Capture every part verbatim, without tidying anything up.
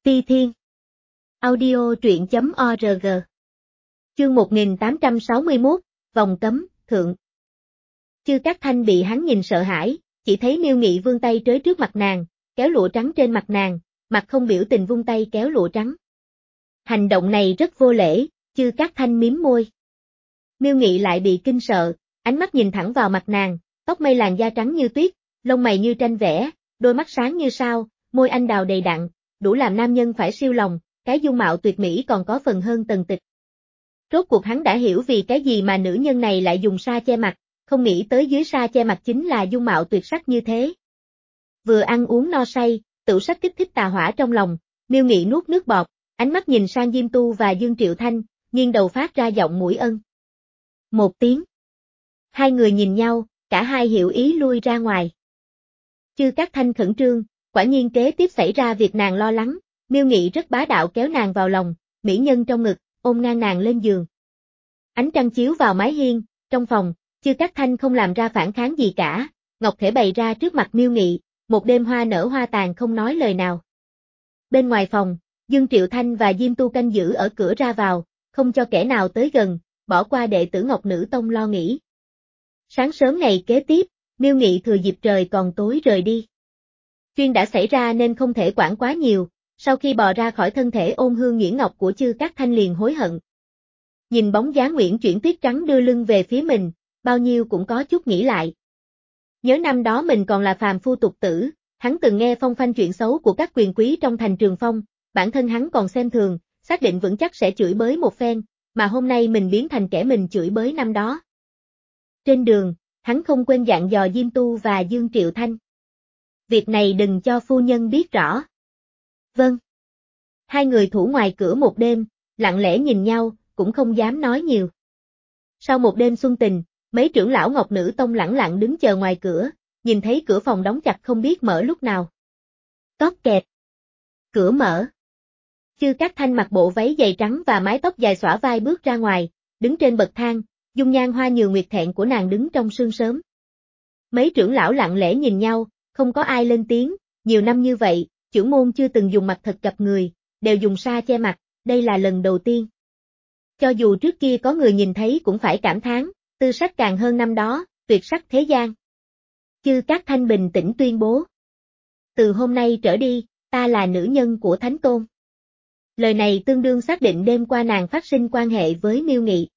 Ti Thiên. Audio truyện chấm org. Chương một nghìn tám trăm sáu mươi mốt, Vòng cấm, thượng. Chư Cát Thanh bị hắn nhìn sợ hãi, chỉ thấy Miêu Nghị vươn tay trới trước mặt nàng, kéo lụa trắng trên mặt nàng, mặt không biểu tình vung tay kéo lụa trắng. Hành động này rất vô lễ, Chư Cát Thanh mím môi. Miêu Nghị lại bị kinh sợ, ánh mắt nhìn thẳng vào mặt nàng, tóc mây làn da trắng như tuyết, lông mày như tranh vẽ, đôi mắt sáng như sao, môi anh đào đầy đặn, đủ làm nam nhân phải siêu lòng, cái dung mạo tuyệt mỹ còn có phần hơn Tần Tịch. Rốt cuộc hắn đã hiểu vì cái gì mà nữ nhân này lại dùng sa che mặt, không nghĩ tới dưới sa che mặt chính là dung mạo tuyệt sắc như thế. Vừa ăn uống no say, tửu sắc kích thích tà hỏa trong lòng, Miêu Nghị nuốt nước bọt, ánh mắt nhìn sang Diêm Tu và Dương Triệu Thanh, nghiêng đầu phát ra giọng mũi ân. Một tiếng. Hai người nhìn nhau, cả hai hiểu ý lui ra ngoài. Chư Cát Thanh khẩn trương, quả nhiên kế tiếp xảy ra việc nàng lo lắng, Miêu Nghị rất bá đạo kéo nàng vào lòng, mỹ nhân trong ngực, ôm ngang nàng lên giường. Ánh trăng chiếu vào mái hiên, trong phòng, Chư Cát Thanh không làm ra phản kháng gì cả, ngọc thể bày ra trước mặt Miêu Nghị, một đêm hoa nở hoa tàn không nói lời nào. Bên ngoài phòng, Dương Triệu Thanh và Diêm Tu canh giữ ở cửa ra vào, không cho kẻ nào tới gần, bỏ qua đệ tử Ngọc Nữ Tông lo nghĩ. Sáng sớm ngày kế tiếp, Miêu Nghị thừa dịp trời còn tối rời đi. Chuyện đã xảy ra nên không thể quản quá nhiều, sau khi bò ra khỏi thân thể ôn hương nhuyễn ngọc của Chư Cát Thanh liền hối hận. Nhìn bóng dáng Nguyễn Chuyển Tuyết trắng đưa lưng về phía mình, bao nhiêu cũng có chút nghĩ lại. Nhớ năm đó mình còn là phàm phu tục tử, hắn từng nghe phong phanh chuyện xấu của các quyền quý trong thành Trường Phong, bản thân hắn còn xem thường, xác định vững chắc sẽ chửi bới một phen, mà hôm nay mình biến thành kẻ mình chửi bới năm đó. Trên đường, hắn không quên dặn dò Diêm Tu và Dương Triệu Thanh. Việc này đừng cho phu nhân biết rõ. Vâng. Hai người thủ ngoài cửa một đêm, lặng lẽ nhìn nhau, cũng không dám nói nhiều. Sau một đêm xuân tình, mấy trưởng lão Ngọc Nữ Tông lẳng lặng đứng chờ ngoài cửa, nhìn thấy cửa phòng đóng chặt không biết mở lúc nào. Cót kẹt. Cửa mở. Chư Cát Thanh mặc bộ váy dày trắng và mái tóc dài xõa vai bước ra ngoài, đứng trên bậc thang, dung nhan hoa nhường nguyệt thẹn của nàng đứng trong sương sớm. Mấy trưởng lão lặng lẽ nhìn nhau, không có ai lên tiếng, nhiều năm như vậy, chưởng môn chưa từng dùng mặt thật gặp người, đều dùng sa che mặt, đây là lần đầu tiên. Cho dù trước kia có người nhìn thấy cũng phải cảm thán, tư sắc càng hơn năm đó, tuyệt sắc thế gian. Chư Cát Thanh bình tĩnh tuyên bố. Từ hôm nay trở đi, ta là nữ nhân của Thánh Tôn. Lời này tương đương xác định đêm qua nàng phát sinh quan hệ với Miêu Nghị.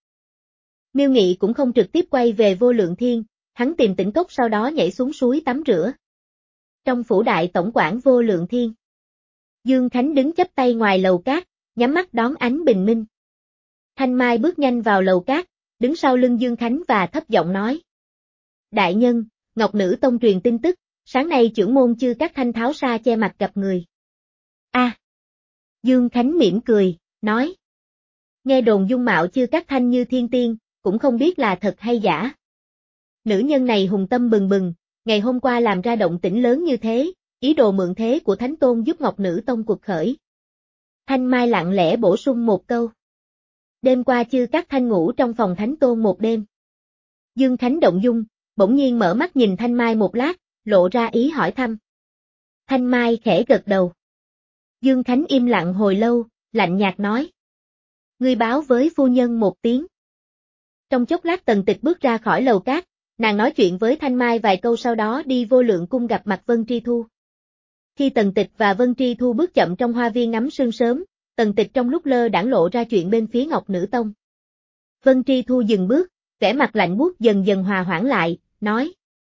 Miêu Nghị cũng không trực tiếp quay về Vô Lượng Thiên, hắn tìm tĩnh cốc sau đó nhảy xuống suối tắm rửa. Trong phủ đại tổng quản Vô Lượng Thiên, Dương Khánh đứng chắp tay ngoài lầu cát, nhắm mắt đón ánh bình minh. Thanh Mai bước nhanh vào lầu cát, đứng sau lưng Dương Khánh và thấp giọng nói. Đại nhân, Ngọc Nữ Tông truyền tin tức, sáng nay trưởng môn Chư Cát Thanh tháo sa che mặt gặp người. A. À, Dương Khánh mỉm cười, nói. Nghe đồn dung mạo Chư Cát Thanh như thiên tiên, cũng không biết là thật hay giả. Nữ nhân này hùng tâm bừng bừng, ngày hôm qua làm ra động tĩnh lớn như thế, ý đồ mượn thế của Thánh Tôn giúp Ngọc Nữ Tông cuộc khởi. Thanh Mai lặng lẽ bổ sung một câu. Đêm qua Chư Cát Thanh ngủ trong phòng Thánh Tôn một đêm. Dương Khánh động dung, bỗng nhiên mở mắt nhìn Thanh Mai một lát, lộ ra ý hỏi thăm. Thanh Mai khẽ gật đầu. Dương Khánh im lặng hồi lâu, lạnh nhạt nói. Ngươi báo với phu nhân một tiếng. Trong chốc lát Tần Tịch bước ra khỏi lầu cát, nàng nói chuyện với Thanh Mai vài câu sau đó đi Vô Lượng cung gặp mặt Vân Tri Thu. Khi Tần Tịch và Vân Tri Thu bước chậm trong hoa viên ngắm sương sớm, Tần Tịch trong lúc lơ đãng lộ ra chuyện bên phía Ngọc Nữ Tông. Vân Tri Thu dừng bước, vẻ mặt lạnh buốt dần dần hòa hoãn lại, nói.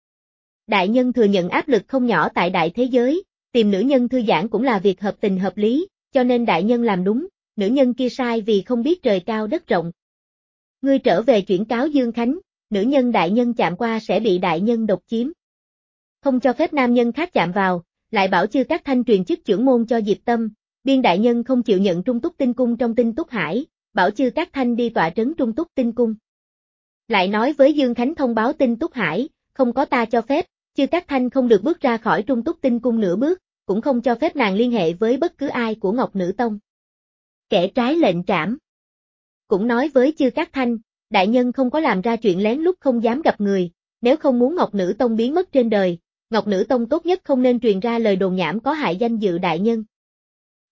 Đại nhân thừa nhận áp lực không nhỏ tại đại thế giới, tìm nữ nhân thư giãn cũng là việc hợp tình hợp lý, cho nên đại nhân làm đúng, nữ nhân kia sai vì không biết trời cao đất rộng. Ngươi trở về chuyển cáo Dương Khánh, nữ nhân đại nhân chạm qua sẽ bị đại nhân độc chiếm. Không cho phép nam nhân khác chạm vào, lại bảo Chư Cát Thanh truyền chức trưởng môn cho Diệp Tâm, biên đại nhân không chịu nhận Trung Túc Tinh Cung trong Tinh Túc Hải, bảo Chư Cát Thanh đi tọa trấn Trung Túc Tinh Cung. Lại nói với Dương Khánh thông báo Tinh Túc Hải, không có ta cho phép, Chư Cát Thanh không được bước ra khỏi Trung Túc Tinh Cung nửa bước, cũng không cho phép nàng liên hệ với bất cứ ai của Ngọc Nữ Tông. Kẻ trái lệnh trảm. Cũng nói với Chư Cát Thanh, đại nhân không có làm ra chuyện lén lút không dám gặp người, nếu không muốn Ngọc Nữ Tông biến mất trên đời, Ngọc Nữ Tông tốt nhất không nên truyền ra lời đồn nhảm có hại danh dự đại nhân.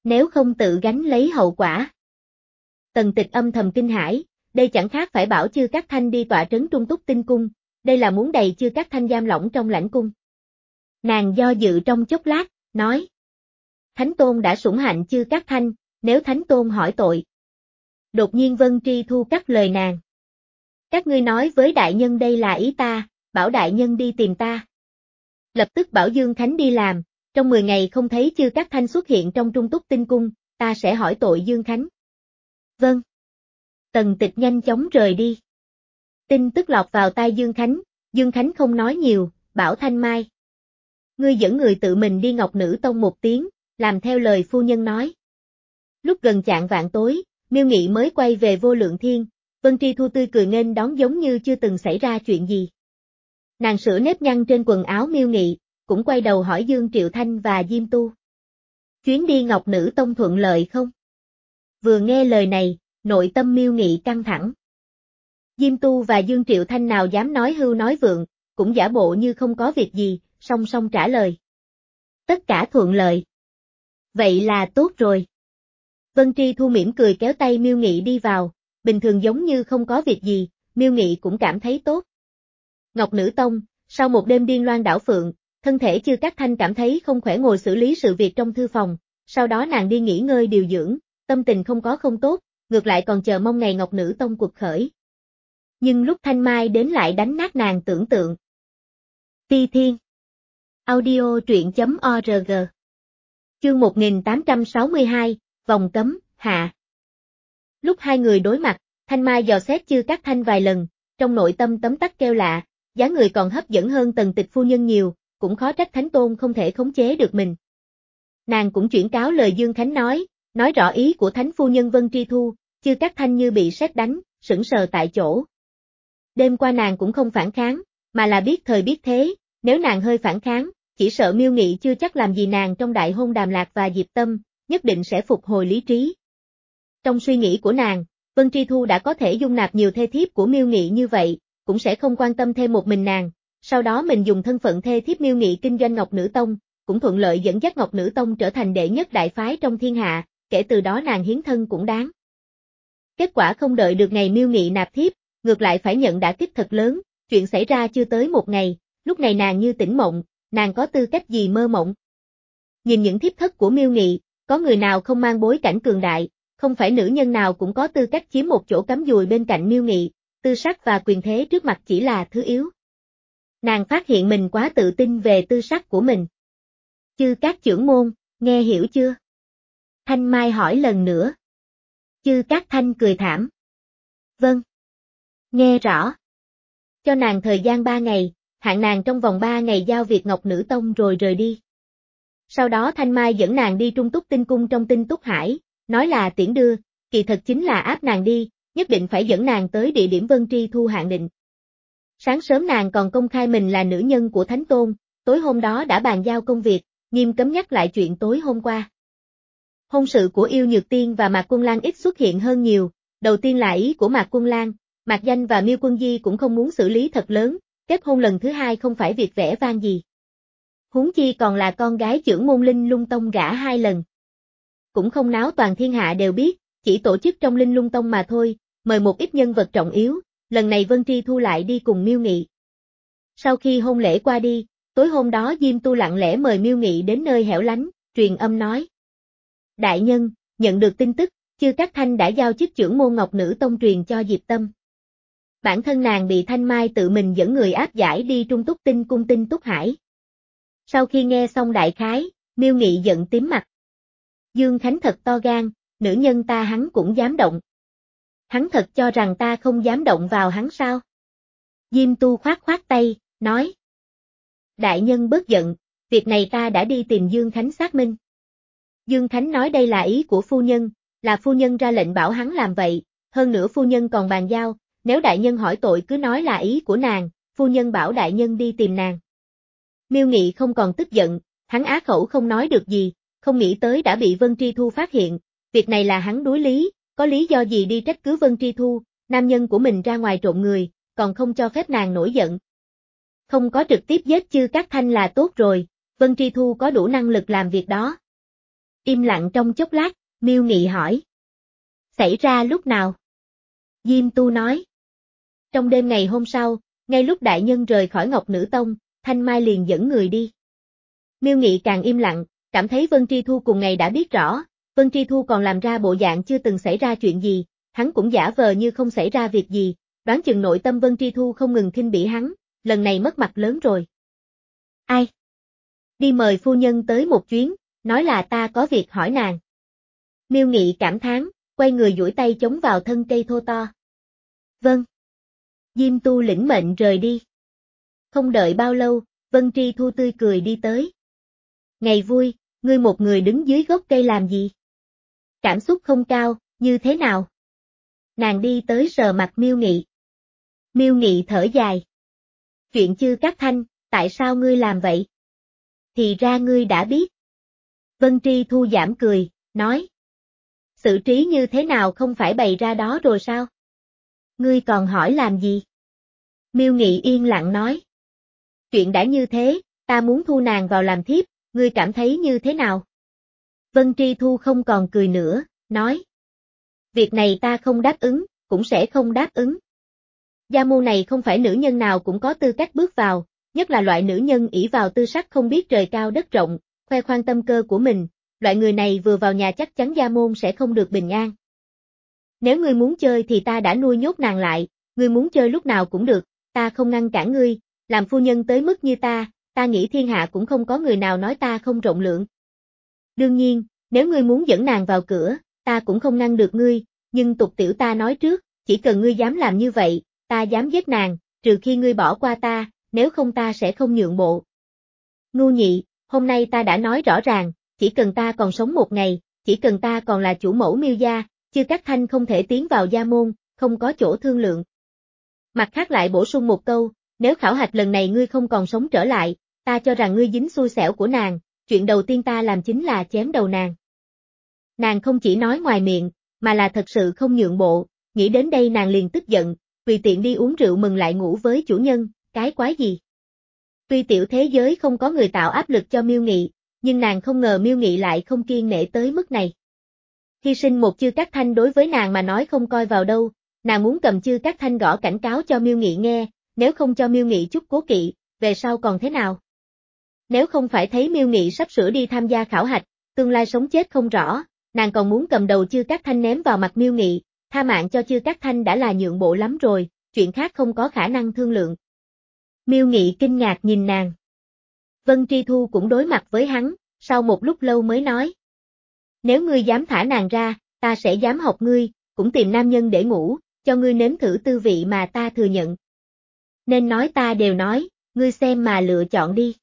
Nếu không tự gánh lấy hậu quả. Tần Tịch âm thầm kinh hãi, đây chẳng khác phải bảo Chư Cát Thanh đi tọa trấn Trung Túc Tinh Cung, đây là muốn đày Chư Cát Thanh giam lỏng trong lãnh cung. Nàng do dự trong chốc lát, nói. Thánh Tôn đã sủng hạnh Chư Cát Thanh, nếu Thánh Tôn hỏi tội. Đột nhiên Vân Tri Thu cắt lời nàng. Các ngươi nói với đại nhân đây là ý ta, bảo đại nhân đi tìm ta. Lập tức bảo Dương Khánh đi làm, trong mười ngày không thấy Chư Cát Thanh xuất hiện trong Trung Túc Tinh Cung, ta sẽ hỏi tội Dương Khánh. Vâng. Tần Tịch nhanh chóng rời đi. Tin tức lọt vào tai Dương Khánh, Dương Khánh không nói nhiều, bảo Thanh Mai. Ngươi dẫn người tự mình đi Ngọc Nữ Tông một tiếng, làm theo lời phu nhân nói. Lúc gần chạng vạn tối, Miêu Nghị mới quay về Vô Lượng Thiên, Vân Tri Thu tươi cười nghênh đón giống như chưa từng xảy ra chuyện gì. Nàng sửa nếp nhăn trên quần áo Miêu Nghị, cũng quay đầu hỏi Dương Triệu Thanh và Diêm Tu. Chuyến đi Ngọc Nữ Tông thuận lợi không? Vừa nghe lời này, nội tâm Miêu Nghị căng thẳng. Diêm Tu và Dương Triệu Thanh nào dám nói hưu nói vượng, cũng giả bộ như không có việc gì, song song trả lời. Tất cả thuận lợi. Vậy là tốt rồi. Vân Tri Thu mỉm cười kéo tay Miêu Nghị đi vào, bình thường giống như không có việc gì, Miêu Nghị cũng cảm thấy tốt. Ngọc Nữ Tông, sau một đêm điên loan đảo phượng, thân thể Chư Cát Thanh cảm thấy không khỏe ngồi xử lý sự việc trong thư phòng, sau đó nàng đi nghỉ ngơi điều dưỡng, tâm tình không có không tốt, ngược lại còn chờ mong ngày Ngọc Nữ Tông cuộc khởi. Nhưng lúc Thanh Mai đến lại đánh nát nàng tưởng tượng. Ti Thiên Audio truyện.org Chương một nghìn tám trăm sáu mươi hai, Vòng Cấm, Hạ. Lúc hai người đối mặt, Thanh Mai dò xét Chư Cát Thanh vài lần, trong nội tâm tấm tắc kêu lạ, dáng người còn hấp dẫn hơn Tần Tịch phu nhân nhiều, cũng khó trách Thánh Tôn không thể khống chế được mình. Nàng cũng chuyển cáo lời Dương Khánh nói, nói rõ ý của Thánh phu nhân Vân Tri Thu, Chư Cát Thanh như bị sét đánh, sững sờ tại chỗ. Đêm qua nàng cũng không phản kháng, mà là biết thời biết thế, nếu nàng hơi phản kháng, chỉ sợ Miêu Nghị chưa chắc làm gì nàng trong đại hôn Đàm Lạc và Diệp Tâm, nhất định sẽ phục hồi lý trí. Trong suy nghĩ của nàng, Vân Tri Thu đã có thể dung nạp nhiều thê thiếp của Miêu Nghị như vậy, cũng sẽ không quan tâm thêm một mình nàng, sau đó mình dùng thân phận thê thiếp Miêu Nghị kinh doanh Ngọc Nữ Tông, cũng thuận lợi dẫn dắt Ngọc Nữ Tông trở thành đệ nhất đại phái trong thiên hạ, kể từ đó nàng hiến thân cũng đáng. Kết quả không đợi được ngày Miêu Nghị nạp thiếp, ngược lại phải nhận đả kích thật lớn, chuyện xảy ra chưa tới một ngày, lúc này nàng như tỉnh mộng, nàng có tư cách gì mơ mộng. Nhìn những thiếp thất của Miêu Nghị, có người nào không mang bối cảnh cường đại, không phải nữ nhân nào cũng có tư cách chiếm một chỗ cắm dùi bên cạnh Miêu Nghị, tư sắc và quyền thế trước mặt chỉ là thứ yếu. Nàng phát hiện mình quá tự tin về tư sắc của mình. Chư Cát trưởng môn, nghe hiểu chưa? Thanh Mai hỏi lần nữa. Chư Cát Thanh cười thảm. Vâng. Nghe rõ. Cho nàng thời gian ba ngày, hạn nàng trong vòng ba ngày giao việc Ngọc Nữ Tông rồi rời đi. Sau đó Thanh Mai dẫn nàng đi Trung Túc Tinh Cung trong Tinh Túc Hải, nói là tiễn đưa, kỳ thật chính là áp nàng đi, nhất định phải dẫn nàng tới địa điểm Vân Tri Thu hạn định. Sáng sớm nàng còn công khai mình là nữ nhân của Thánh Tôn, tối hôm đó đã bàn giao công việc, nghiêm cấm nhắc lại chuyện tối hôm qua. Hôn sự của Yêu Nhược Tiên và Mạc Quân Lan ít xuất hiện hơn nhiều, đầu tiên là ý của Mạc Quân Lan, Mạc Danh và Miêu Quân Di cũng không muốn xử lý thật lớn, kết hôn lần thứ hai không phải việc vẻ vang gì. Huống chi còn là con gái trưởng môn Linh Lung Tông gả hai lần. Cũng không náo toàn thiên hạ đều biết, chỉ tổ chức trong Linh Lung Tông mà thôi, mời một ít nhân vật trọng yếu, lần này Vân Tri Thu lại đi cùng Miêu Nghị. Sau khi hôn lễ qua đi, tối hôm đó Diêm Tu lặng lẽ mời Miêu Nghị đến nơi hẻo lánh, truyền âm nói. Đại nhân, nhận được tin tức, Chư Cát Thanh đã giao chức trưởng môn Ngọc Nữ Tông truyền cho Diệp Tâm. Bản thân nàng bị Thanh Mai tự mình dẫn người áp giải đi Trung Túc Tinh Cung Tinh Túc Hải. Sau khi nghe xong đại khái, Miêu Nghị giận tím mặt. Dương Khánh thật to gan, nữ nhân ta hắn cũng dám động. Hắn thật cho rằng ta không dám động vào hắn sao? Diêm Tu khoát khoát tay, nói. Đại nhân bớt giận, việc này ta đã đi tìm Dương Khánh xác minh. Dương Khánh nói đây là ý của phu nhân, là phu nhân ra lệnh bảo hắn làm vậy, hơn nữa phu nhân còn bàn giao, nếu đại nhân hỏi tội cứ nói là ý của nàng, phu nhân bảo đại nhân đi tìm nàng. Miêu Nghị không còn tức giận, hắn á khẩu không nói được gì, không nghĩ tới đã bị Vân Tri Thu phát hiện, việc này là hắn đối lý, có lý do gì đi trách cứ Vân Tri Thu, nam nhân của mình ra ngoài trộm người, còn không cho phép nàng nổi giận. Không có trực tiếp giết Chư Cát Thanh là tốt rồi, Vân Tri Thu có đủ năng lực làm việc đó. Im lặng trong chốc lát, Miêu Nghị hỏi. Xảy ra lúc nào? Diêm Tu nói. Trong đêm ngày hôm sau, ngay lúc đại nhân rời khỏi Ngọc Nữ Tông, Thanh Mai liền dẫn người đi. Miêu Nghị càng im lặng, cảm thấy Vân Tri Thu cùng ngày đã biết rõ, Vân Tri Thu còn làm ra bộ dạng chưa từng xảy ra chuyện gì, hắn cũng giả vờ như không xảy ra việc gì, đoán chừng nội tâm Vân Tri Thu không ngừng khinh bỉ hắn, lần này mất mặt lớn rồi. Ai? Đi mời phu nhân tới một chuyến, nói là ta có việc hỏi nàng. Miêu Nghị cảm thán, quay người duỗi tay chống vào thân cây thô to. Vâng. Diêm Tu lĩnh mệnh rời đi. Không đợi bao lâu, Vân Tri Thu tươi cười đi tới. Ngày vui, ngươi một người đứng dưới gốc cây làm gì? Cảm xúc không cao, như thế nào? Nàng đi tới sờ mặt Miêu Nghị. Miêu Nghị thở dài. Chuyện Chư Cát Thanh, tại sao ngươi làm vậy? Thì ra ngươi đã biết. Vân Tri Thu giảm cười, nói. Xử trí như thế nào không phải bày ra đó rồi sao? Ngươi còn hỏi làm gì? Miêu Nghị yên lặng nói. Chuyện đã như thế, ta muốn thu nàng vào làm thiếp, ngươi cảm thấy như thế nào? Vân Tri Thu không còn cười nữa, nói. Việc này ta không đáp ứng, cũng sẽ không đáp ứng. Gia môn này không phải nữ nhân nào cũng có tư cách bước vào, nhất là loại nữ nhân ỷ vào tư sắc không biết trời cao đất rộng, khoe khoang tâm cơ của mình, loại người này vừa vào nhà chắc chắn gia môn sẽ không được bình an. Nếu ngươi muốn chơi thì ta đã nuôi nhốt nàng lại, ngươi muốn chơi lúc nào cũng được, ta không ngăn cản ngươi, làm phu nhân tới mức như ta, ta nghĩ thiên hạ cũng không có người nào nói ta không rộng lượng. Đương nhiên, nếu ngươi muốn dẫn nàng vào cửa, ta cũng không ngăn được ngươi, nhưng tục tiểu ta nói trước, chỉ cần ngươi dám làm như vậy, ta dám giết nàng, trừ khi ngươi bỏ qua ta, nếu không ta sẽ không nhượng bộ. Ngu nhị, hôm nay ta đã nói rõ ràng, chỉ cần ta còn sống một ngày, chỉ cần ta còn là chủ mẫu Miêu gia, Chư Cát Thanh không thể tiến vào gia môn, không có chỗ thương lượng. Mặt khác lại bổ sung một câu, nếu khảo hạch lần này ngươi không còn sống trở lại, ta cho rằng ngươi dính xui xẻo của nàng, chuyện đầu tiên ta làm chính là chém đầu nàng. Nàng không chỉ nói ngoài miệng, mà là thật sự không nhượng bộ, nghĩ đến đây nàng liền tức giận, tùy tiện đi uống rượu mừng lại ngủ với chủ nhân, cái quái gì. Tuy tiểu thế giới không có người tạo áp lực cho Miêu Nghị, nhưng nàng không ngờ Miêu Nghị lại không kiêng nể tới mức này. Hy sinh một Chư Cát Thanh đối với nàng mà nói không coi vào đâu, nàng muốn cầm Chư Cát Thanh gõ cảnh cáo cho Miêu Nghị nghe, nếu không cho Miêu Nghị chút cố kỵ, về sau còn thế nào? Nếu không phải thấy Miêu Nghị sắp sửa đi tham gia khảo hạch, tương lai sống chết không rõ, nàng còn muốn cầm đầu Chư Cát Thanh ném vào mặt Miêu Nghị, tha mạng cho Chư Cát Thanh đã là nhượng bộ lắm rồi, chuyện khác không có khả năng thương lượng. Miêu Nghị kinh ngạc nhìn nàng. Vân Tri Thu cũng đối mặt với hắn, sau một lúc lâu mới nói. Nếu ngươi dám thả nàng ra, ta sẽ dám học ngươi, cũng tìm nam nhân để ngủ, cho ngươi nếm thử tư vị mà ta thừa nhận. Nên nói ta đều nói, ngươi xem mà lựa chọn đi.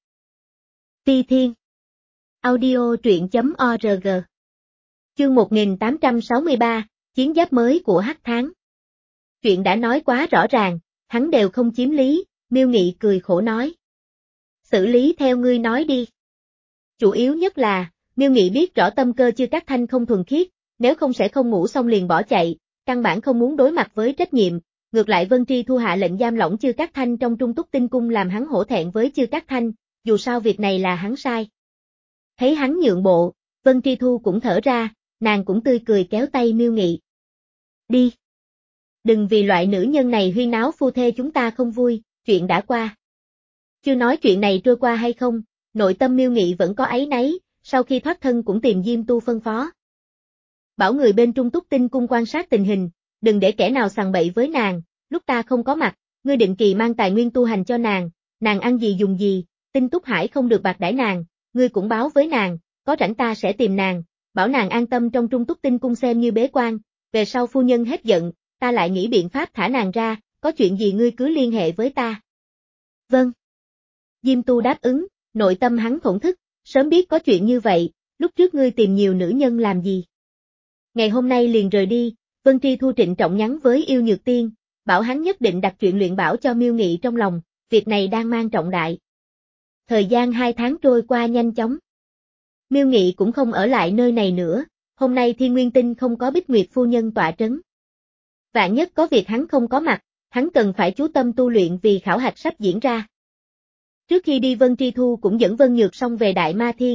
Ti Thiên Audio truyện.org Chương một nghìn tám trăm sáu mươi ba, Chiến giáp mới của Hắc Tháng. Chuyện đã nói quá rõ ràng, hắn đều không chiếm lý, Miêu Nghị cười khổ nói. Xử lý theo ngươi nói đi. Chủ yếu nhất là, Miêu Nghị biết rõ tâm cơ Chư Cát Thanh không thuần khiết, nếu không sẽ không ngủ xong liền bỏ chạy, căn bản không muốn đối mặt với trách nhiệm, ngược lại Vân Tri Thu hạ lệnh giam lỏng Chư Cát Thanh trong Trung Túc Tinh Cung làm hắn hổ thẹn với Chư Cát Thanh, dù sao việc này là hắn sai. Thấy hắn nhượng bộ, Vân Tri Thu cũng thở ra, nàng cũng tươi cười kéo tay Miêu Nghị. Đi. Đừng vì loại nữ nhân này huyên náo phu thê chúng ta không vui, chuyện đã qua. Chưa nói chuyện này trôi qua hay không, nội tâm Miêu Nghị vẫn có áy náy, sau khi thoát thân cũng tìm Diêm Tu phân phó. Bảo người bên Trung Túc Tinh Cung quan sát tình hình, đừng để kẻ nào sằng bậy với nàng, lúc ta không có mặt, ngươi định kỳ mang tài nguyên tu hành cho nàng, nàng ăn gì dùng gì, Tinh Túc Hải không được bạc đãi nàng, ngươi cũng báo với nàng, có rảnh ta sẽ tìm nàng, bảo nàng an tâm trong Trung Túc Tinh Cung xem như bế quan, về sau phu nhân hết giận, ta lại nghĩ biện pháp thả nàng ra, có chuyện gì ngươi cứ liên hệ với ta. Vâng. Diêm Tu đáp ứng, nội tâm hắn thổn thức, sớm biết có chuyện như vậy, lúc trước ngươi tìm nhiều nữ nhân làm gì. Ngày hôm nay liền rời đi, Vân Tri Thu trịnh trọng nhắn với Yêu Nhược Tiên, bảo hắn nhất định đặt chuyện luyện bảo cho Miêu Nghị trong lòng, việc này đang mang trọng đại. Thời gian hai tháng trôi qua nhanh chóng. Miêu Nghị cũng không ở lại nơi này nữa, hôm nay Thiên Nguyên Tinh không có Bích Nguyệt phu nhân tọa trấn. Vạn nhất có việc hắn không có mặt, hắn cần phải chú tâm tu luyện vì khảo hạch sắp diễn ra. Trước khi đi Vân Tri Thu cũng dẫn Vân Nhược Song về Đại Ma Thiên,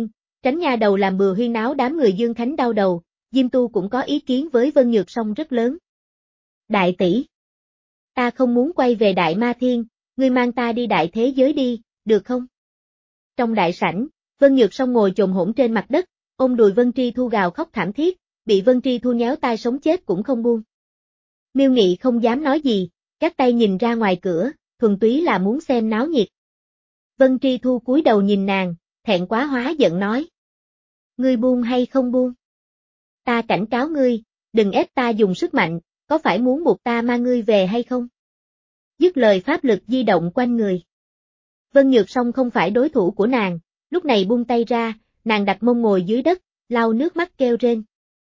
tránh nha đầu làm bừa huyên náo đám người Dương Khánh đau đầu, Diêm Tu cũng có ý kiến với Vân Nhược Song rất lớn. Đại tỷ, ta không muốn quay về Đại Ma Thiên, ngươi mang ta đi đại thế giới đi, được không? Trong đại sảnh, Vân Nhược Song ngồi chồm hổm trên mặt đất, ôm đùi Vân Tri Thu gào khóc thảm thiết, bị Vân Tri Thu nhéo tai sống chết cũng không buông. Miêu Nghị không dám nói gì, các tay nhìn ra ngoài cửa, thuần túy là muốn xem náo nhiệt. Vân Tri Thu cúi đầu nhìn nàng, thẹn quá hóa giận nói. Ngươi buông hay không buông? Ta cảnh cáo ngươi, đừng ép ta dùng sức mạnh, có phải muốn buộc ta mang ngươi về hay không? Dứt lời pháp lực di động quanh người. Vân Nhược Song không phải đối thủ của nàng, lúc này buông tay ra, nàng đặt mông ngồi dưới đất, lau nước mắt kêu rên.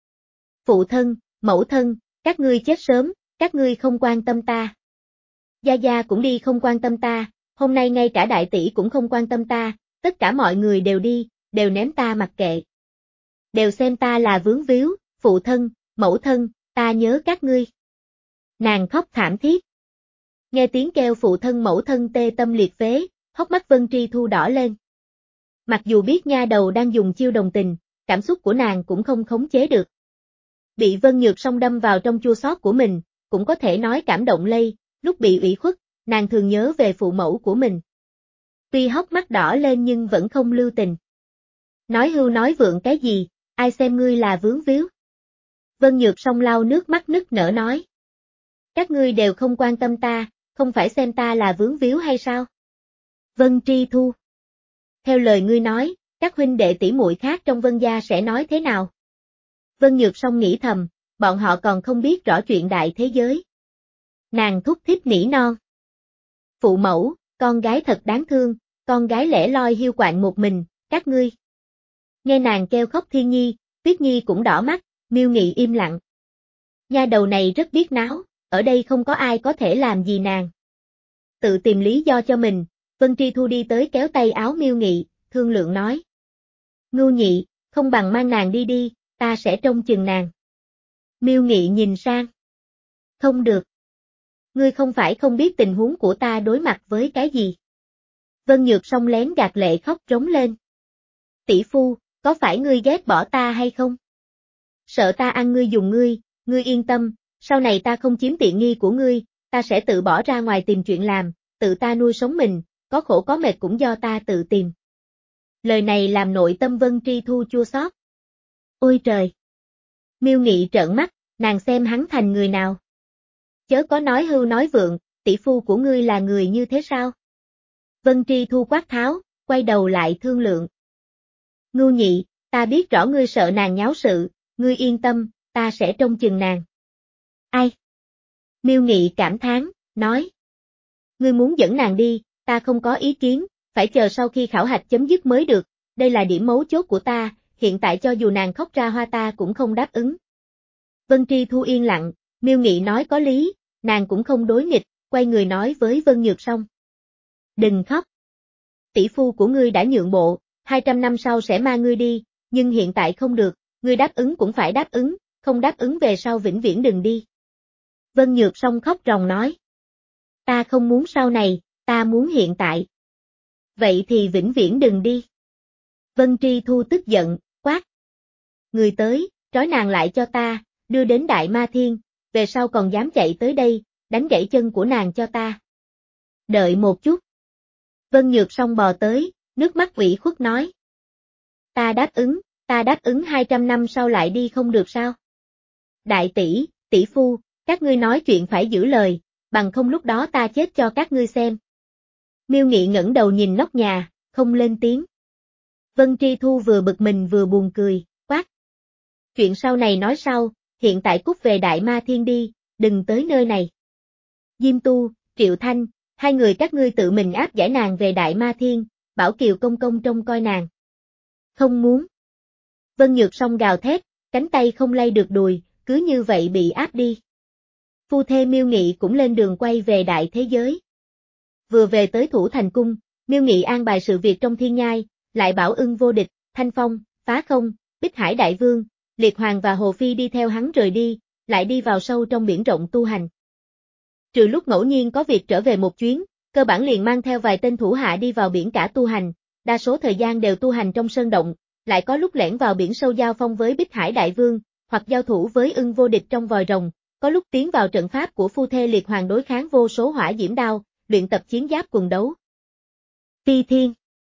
Phụ thân, mẫu thân, các ngươi chết sớm, các ngươi không quan tâm ta. Gia Gia cũng đi không quan tâm ta, hôm nay ngay cả đại tỷ cũng không quan tâm ta, tất cả mọi người đều đi, đều ném ta mặc kệ. Đều xem ta là vướng víu, phụ thân, mẫu thân, ta nhớ các ngươi. Nàng khóc thảm thiết. Nghe tiếng kêu phụ thân mẫu thân tê tâm liệt phế, hốc mắt Vân Tri Thu đỏ lên. Mặc dù biết nha đầu đang dùng chiêu đồng tình, cảm xúc của nàng cũng không khống chế được. Bị Vân Nhược Song đâm vào trong chua xót của mình, cũng có thể nói cảm động lây, lúc bị ủy khuất, nàng thường nhớ về phụ mẫu của mình. Tuy hốc mắt đỏ lên nhưng vẫn không lưu tình. Nói hưu nói vượng cái gì, ai xem ngươi là vướng víu. Vân Nhược Song lau nước mắt nức nở nói. Các ngươi đều không quan tâm ta, không phải xem ta là vướng víu hay sao? Vân Tri Thu. Theo lời ngươi nói, các huynh đệ tỷ muội khác trong Vân gia sẽ nói thế nào? Vân Nhược Song nghĩ thầm, bọn họ còn không biết rõ chuyện đại thế giới. Nàng thúc thích nỉ non. Phụ mẫu, con gái thật đáng thương, con gái lẻ loi hiu quạnh một mình, các ngươi. Nghe nàng kêu khóc Thiên Nhi, Tuyết Nhi cũng đỏ mắt, Miêu Nghị im lặng. Nha đầu này rất biết náo, ở đây không có ai có thể làm gì nàng. Tự tìm lý do cho mình, Vân Tri Thu đi tới kéo tay áo Miêu Nghị, thương lượng nói. Ngưu Nhị, không bằng mang nàng đi đi, ta sẽ trông chừng nàng. Miêu Nghị nhìn sang. Không được. Ngươi không phải không biết tình huống của ta đối mặt với cái gì. Vân Nhược Song lén gạt lệ khóc trống lên. Tỷ phu, có phải ngươi ghét bỏ ta hay không? Sợ ta ăn ngươi dùng ngươi, ngươi yên tâm, sau này ta không chiếm tiện nghi của ngươi, ta sẽ tự bỏ ra ngoài tìm chuyện làm, tự ta nuôi sống mình, có khổ có mệt cũng do ta tự tìm. Lời này làm nội tâm Vân Tri Thu chua xót. Ôi trời! Miêu Nghị trợn mắt, nàng xem hắn thành người nào? Chớ có nói hưu nói vượng, tỷ phu của ngươi là người như thế sao? Vân Tri Thu quát tháo, quay đầu lại thương lượng. Ngưu Nhị, ta biết rõ ngươi sợ nàng nháo sự, ngươi yên tâm, ta sẽ trông chừng nàng. Ai? Miêu Nghị cảm thán, nói. Ngươi muốn dẫn nàng đi, ta không có ý kiến, phải chờ sau khi khảo hạch chấm dứt mới được, đây là điểm mấu chốt của ta, hiện tại cho dù nàng khóc ra hoa ta cũng không đáp ứng. Vân Tri Thu yên lặng, Miêu Nghị nói có lý, nàng cũng không đối nghịch, quay người nói với Vân Nhược Song. Đừng khóc. Tỷ phu của ngươi đã nhượng bộ, hai trăm năm sau sẽ mang ngươi đi, nhưng hiện tại không được, ngươi đáp ứng cũng phải đáp ứng, không đáp ứng về sau vĩnh viễn đừng đi. Vân Nhược Song khóc ròng nói. Ta không muốn sau này, ta muốn hiện tại. Vậy thì vĩnh viễn đừng đi. Vân Tri Thu tức giận, quát. Người tới, trói nàng lại cho ta, đưa đến Đại Ma Thiên, về sau còn dám chạy tới đây, đánh gãy chân của nàng cho ta. Đợi một chút. Vân Nhược Song bò tới, nước mắt ủy khuất nói. Ta đáp ứng, ta đáp ứng hai trăm năm sau lại đi không được sao? Đại tỷ, tỷ phu, các ngươi nói chuyện phải giữ lời, bằng không lúc đó ta chết cho các ngươi xem. Miêu Nghị ngẩng đầu nhìn nóc nhà, không lên tiếng. Vân Tri Thu vừa bực mình vừa buồn cười, quát. Chuyện sau này nói sau, hiện tại cút về Đại Ma Thiên đi, đừng tới nơi này. Diêm Tu, Triệu Thanh, hai người các ngươi tự mình áp giải nàng về Đại Ma Thiên, bảo Kiều công công trông coi nàng. Không muốn. Vân Nhược Song gào thét, cánh tay không lay được đùi, cứ như vậy bị áp đi. Phu thê Miêu Nghị cũng lên đường quay về đại thế giới. Vừa về tới Thủ Thành Cung, Miêu Nghị an bài sự việc trong thiên nhai, lại bảo Ưng Vô Địch, Thanh Phong, Phá Không, Bích Hải Đại Vương, Liệt Hoàng và Hồ Phi đi theo hắn rời đi, lại đi vào sâu trong biển rộng tu hành. Trừ lúc ngẫu nhiên có việc trở về một chuyến, cơ bản liền mang theo vài tên thủ hạ đi vào biển cả tu hành, đa số thời gian đều tu hành trong sơn động, lại có lúc lẻn vào biển sâu giao phong với Bích Hải Đại Vương, hoặc giao thủ với Ưng Vô Địch trong vòi rồng, có lúc tiến vào trận pháp của phu thê liệt hoàng đối kháng vô số hỏa diễm đao, luyện tập chiến giáp quần đấu. Phi Thiên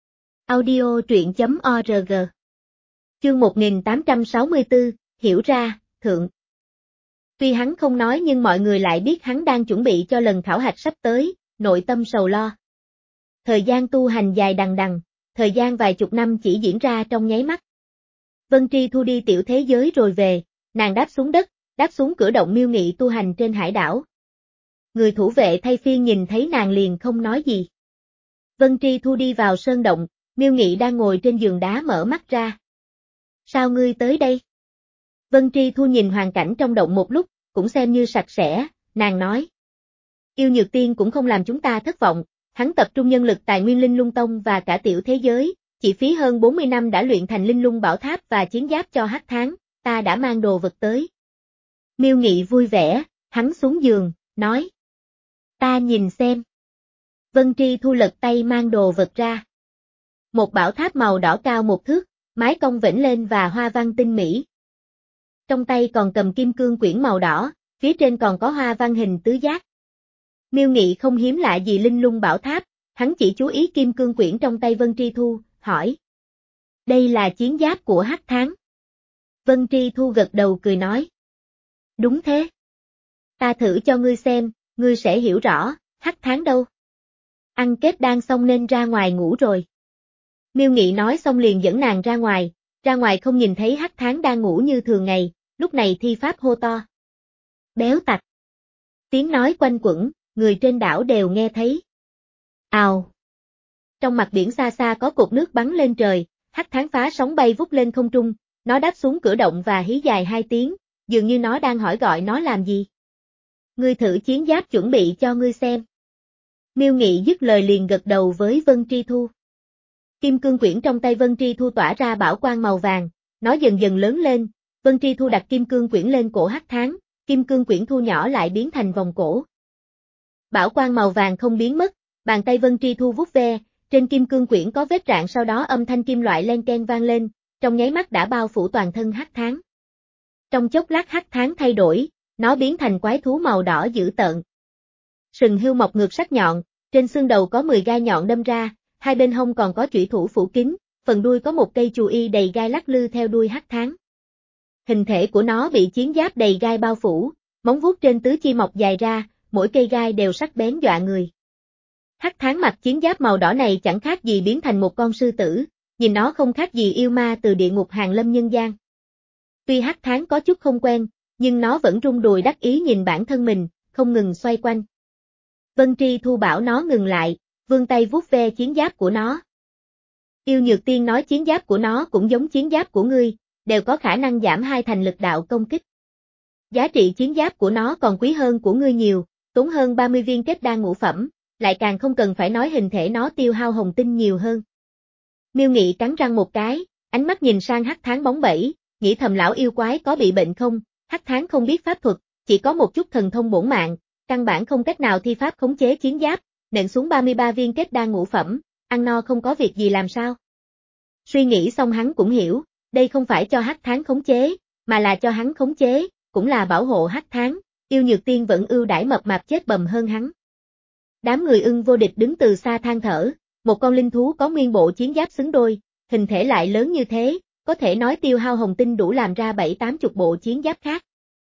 Audio truyện.org Chương một nghìn tám trăm sáu mươi tư, hiểu ra, thượng. Tuy hắn không nói nhưng mọi người lại biết hắn đang chuẩn bị cho lần khảo hạch sắp tới, nội tâm sầu lo. Thời gian tu hành dài đằng đằng, thời gian vài chục năm chỉ diễn ra trong nháy mắt. Vân Tri Thu đi tiểu thế giới rồi về, nàng đáp xuống đất, đáp xuống cửa động miêu nghị tu hành trên hải đảo. Người thủ vệ thay phiên nhìn thấy nàng liền không nói gì. Vân Tri Thu đi vào sơn động, miêu nghị đang ngồi trên giường đá mở mắt ra. Sao ngươi tới đây? Vân Tri Thu nhìn hoàn cảnh trong động một lúc, cũng xem như sạch sẽ, nàng nói. Yêu Nhược Tiên cũng không làm chúng ta thất vọng, hắn tập trung nhân lực tài nguyên Linh Lung Tông và cả tiểu thế giới, chỉ phí hơn bốn mươi năm đã luyện thành Linh Lung Bảo Tháp và chiến giáp cho Hắc Tháng, ta đã mang đồ vật tới. Miêu Nghị vui vẻ, hắn xuống giường, nói. Ta nhìn xem. Vân Tri Thu lật tay mang đồ vật ra. Một bảo tháp màu đỏ cao một thước, mái cong vểnh lên và hoa văn tinh mỹ. Trong tay còn cầm kim cương quyển màu đỏ, phía trên còn có hoa văn hình tứ giác. Miêu Nghị không hiếm lạ gì Linh Lung Bảo Tháp, hắn chỉ chú ý kim cương quyển trong tay Vân Tri Thu, hỏi. Đây là chiến giáp của Hắc Tháng. Vân Tri Thu gật đầu cười nói. Đúng thế. Ta thử cho ngươi xem, ngươi sẽ hiểu rõ, Hắc Tháng đâu. Ăn kết đan xong nên ra ngoài ngủ rồi. Miêu Nghị nói xong liền dẫn nàng ra ngoài, ra ngoài không nhìn thấy Hắc Tháng đang ngủ như thường ngày, lúc này thi pháp hô to. Béo tặc. Tiếng nói quanh quẩn, người trên đảo đều nghe thấy. Ào. Trong mặt biển xa xa có cột nước bắn lên trời, Hắc Tháng phá sóng bay vút lên không trung, nó đáp xuống cửa động và hí dài hai tiếng, dường như nó đang hỏi gọi nó làm gì. Ngươi thử chiến giáp chuẩn bị cho ngươi xem. Miêu Nghị dứt lời liền gật đầu với Vân Tri Thu. Kim cương quyển trong tay Vân Tri Thu tỏa ra bảo quang màu vàng, nó dần dần lớn lên, Vân Tri Thu đặt kim cương quyển lên cổ Hắc Tháng, kim cương quyển thu nhỏ lại biến thành vòng cổ. Bảo quang màu vàng không biến mất, bàn tay Vân Tri Thu vuốt ve, trên kim cương quyển có vết rạn sau đó âm thanh kim loại len keng vang lên, trong nháy mắt đã bao phủ toàn thân Hắc Tháng. Trong chốc lát Hắc Tháng thay đổi, nó biến thành quái thú màu đỏ dữ tợn. Sừng hươu mọc ngược sắc nhọn, trên xương đầu có mười gai nhọn đâm ra, hai bên hông còn có chủy thủ phủ kín, phần đuôi có một cây chù y đầy gai lắc lư theo đuôi Hắc Tháng. Hình thể của nó bị chiến giáp đầy gai bao phủ, móng vuốt trên tứ chi mọc dài ra, mỗi cây gai đều sắc bén dọa người. Hắc Tháng mặc chiến giáp màu đỏ này chẳng khác gì biến thành một con sư tử, nhìn nó không khác gì yêu ma từ địa ngục hàng lâm nhân gian. Tuy Hắc Tháng có chút không quen, nhưng nó vẫn rung đùi đắc ý nhìn bản thân mình, không ngừng xoay quanh. Vân Tri Thu bảo nó ngừng lại, vươn tay vuốt ve chiến giáp của nó. Yêu Nhược Tiên nói chiến giáp của nó cũng giống chiến giáp của ngươi, đều có khả năng giảm hai thành lực đạo công kích. Giá trị chiến giáp của nó còn quý hơn của ngươi nhiều, tốn hơn ba mươi viên kết đan ngũ phẩm, lại càng không cần phải nói hình thể nó tiêu hao hồng tinh nhiều hơn. Miêu Nghị cắn răng một cái, ánh mắt nhìn sang Hắc Tháng bóng bẩy, nghĩ thầm lão yêu quái có bị bệnh không, Hắc Tháng không biết pháp thuật, chỉ có một chút thần thông bổn mạng, căn bản không cách nào thi pháp khống chế chiến giáp, nện xuống ba mươi ba viên kết đan ngũ phẩm, ăn no không có việc gì làm sao. Suy nghĩ xong hắn cũng hiểu, đây không phải cho Hắc Tháng khống chế, mà là cho hắn khống chế, cũng là bảo hộ Hắc Tháng, Yêu Nhược Tiên vẫn ưu đãi mập mạp chết bầm hơn hắn. Đám người Ưng Vô Địch đứng từ xa than thở, một con linh thú có nguyên bộ chiến giáp xứng đôi, hình thể lại lớn như thế, có thể nói tiêu hao hồng tinh đủ làm ra bảy tám chục bộ chiến giáp khác.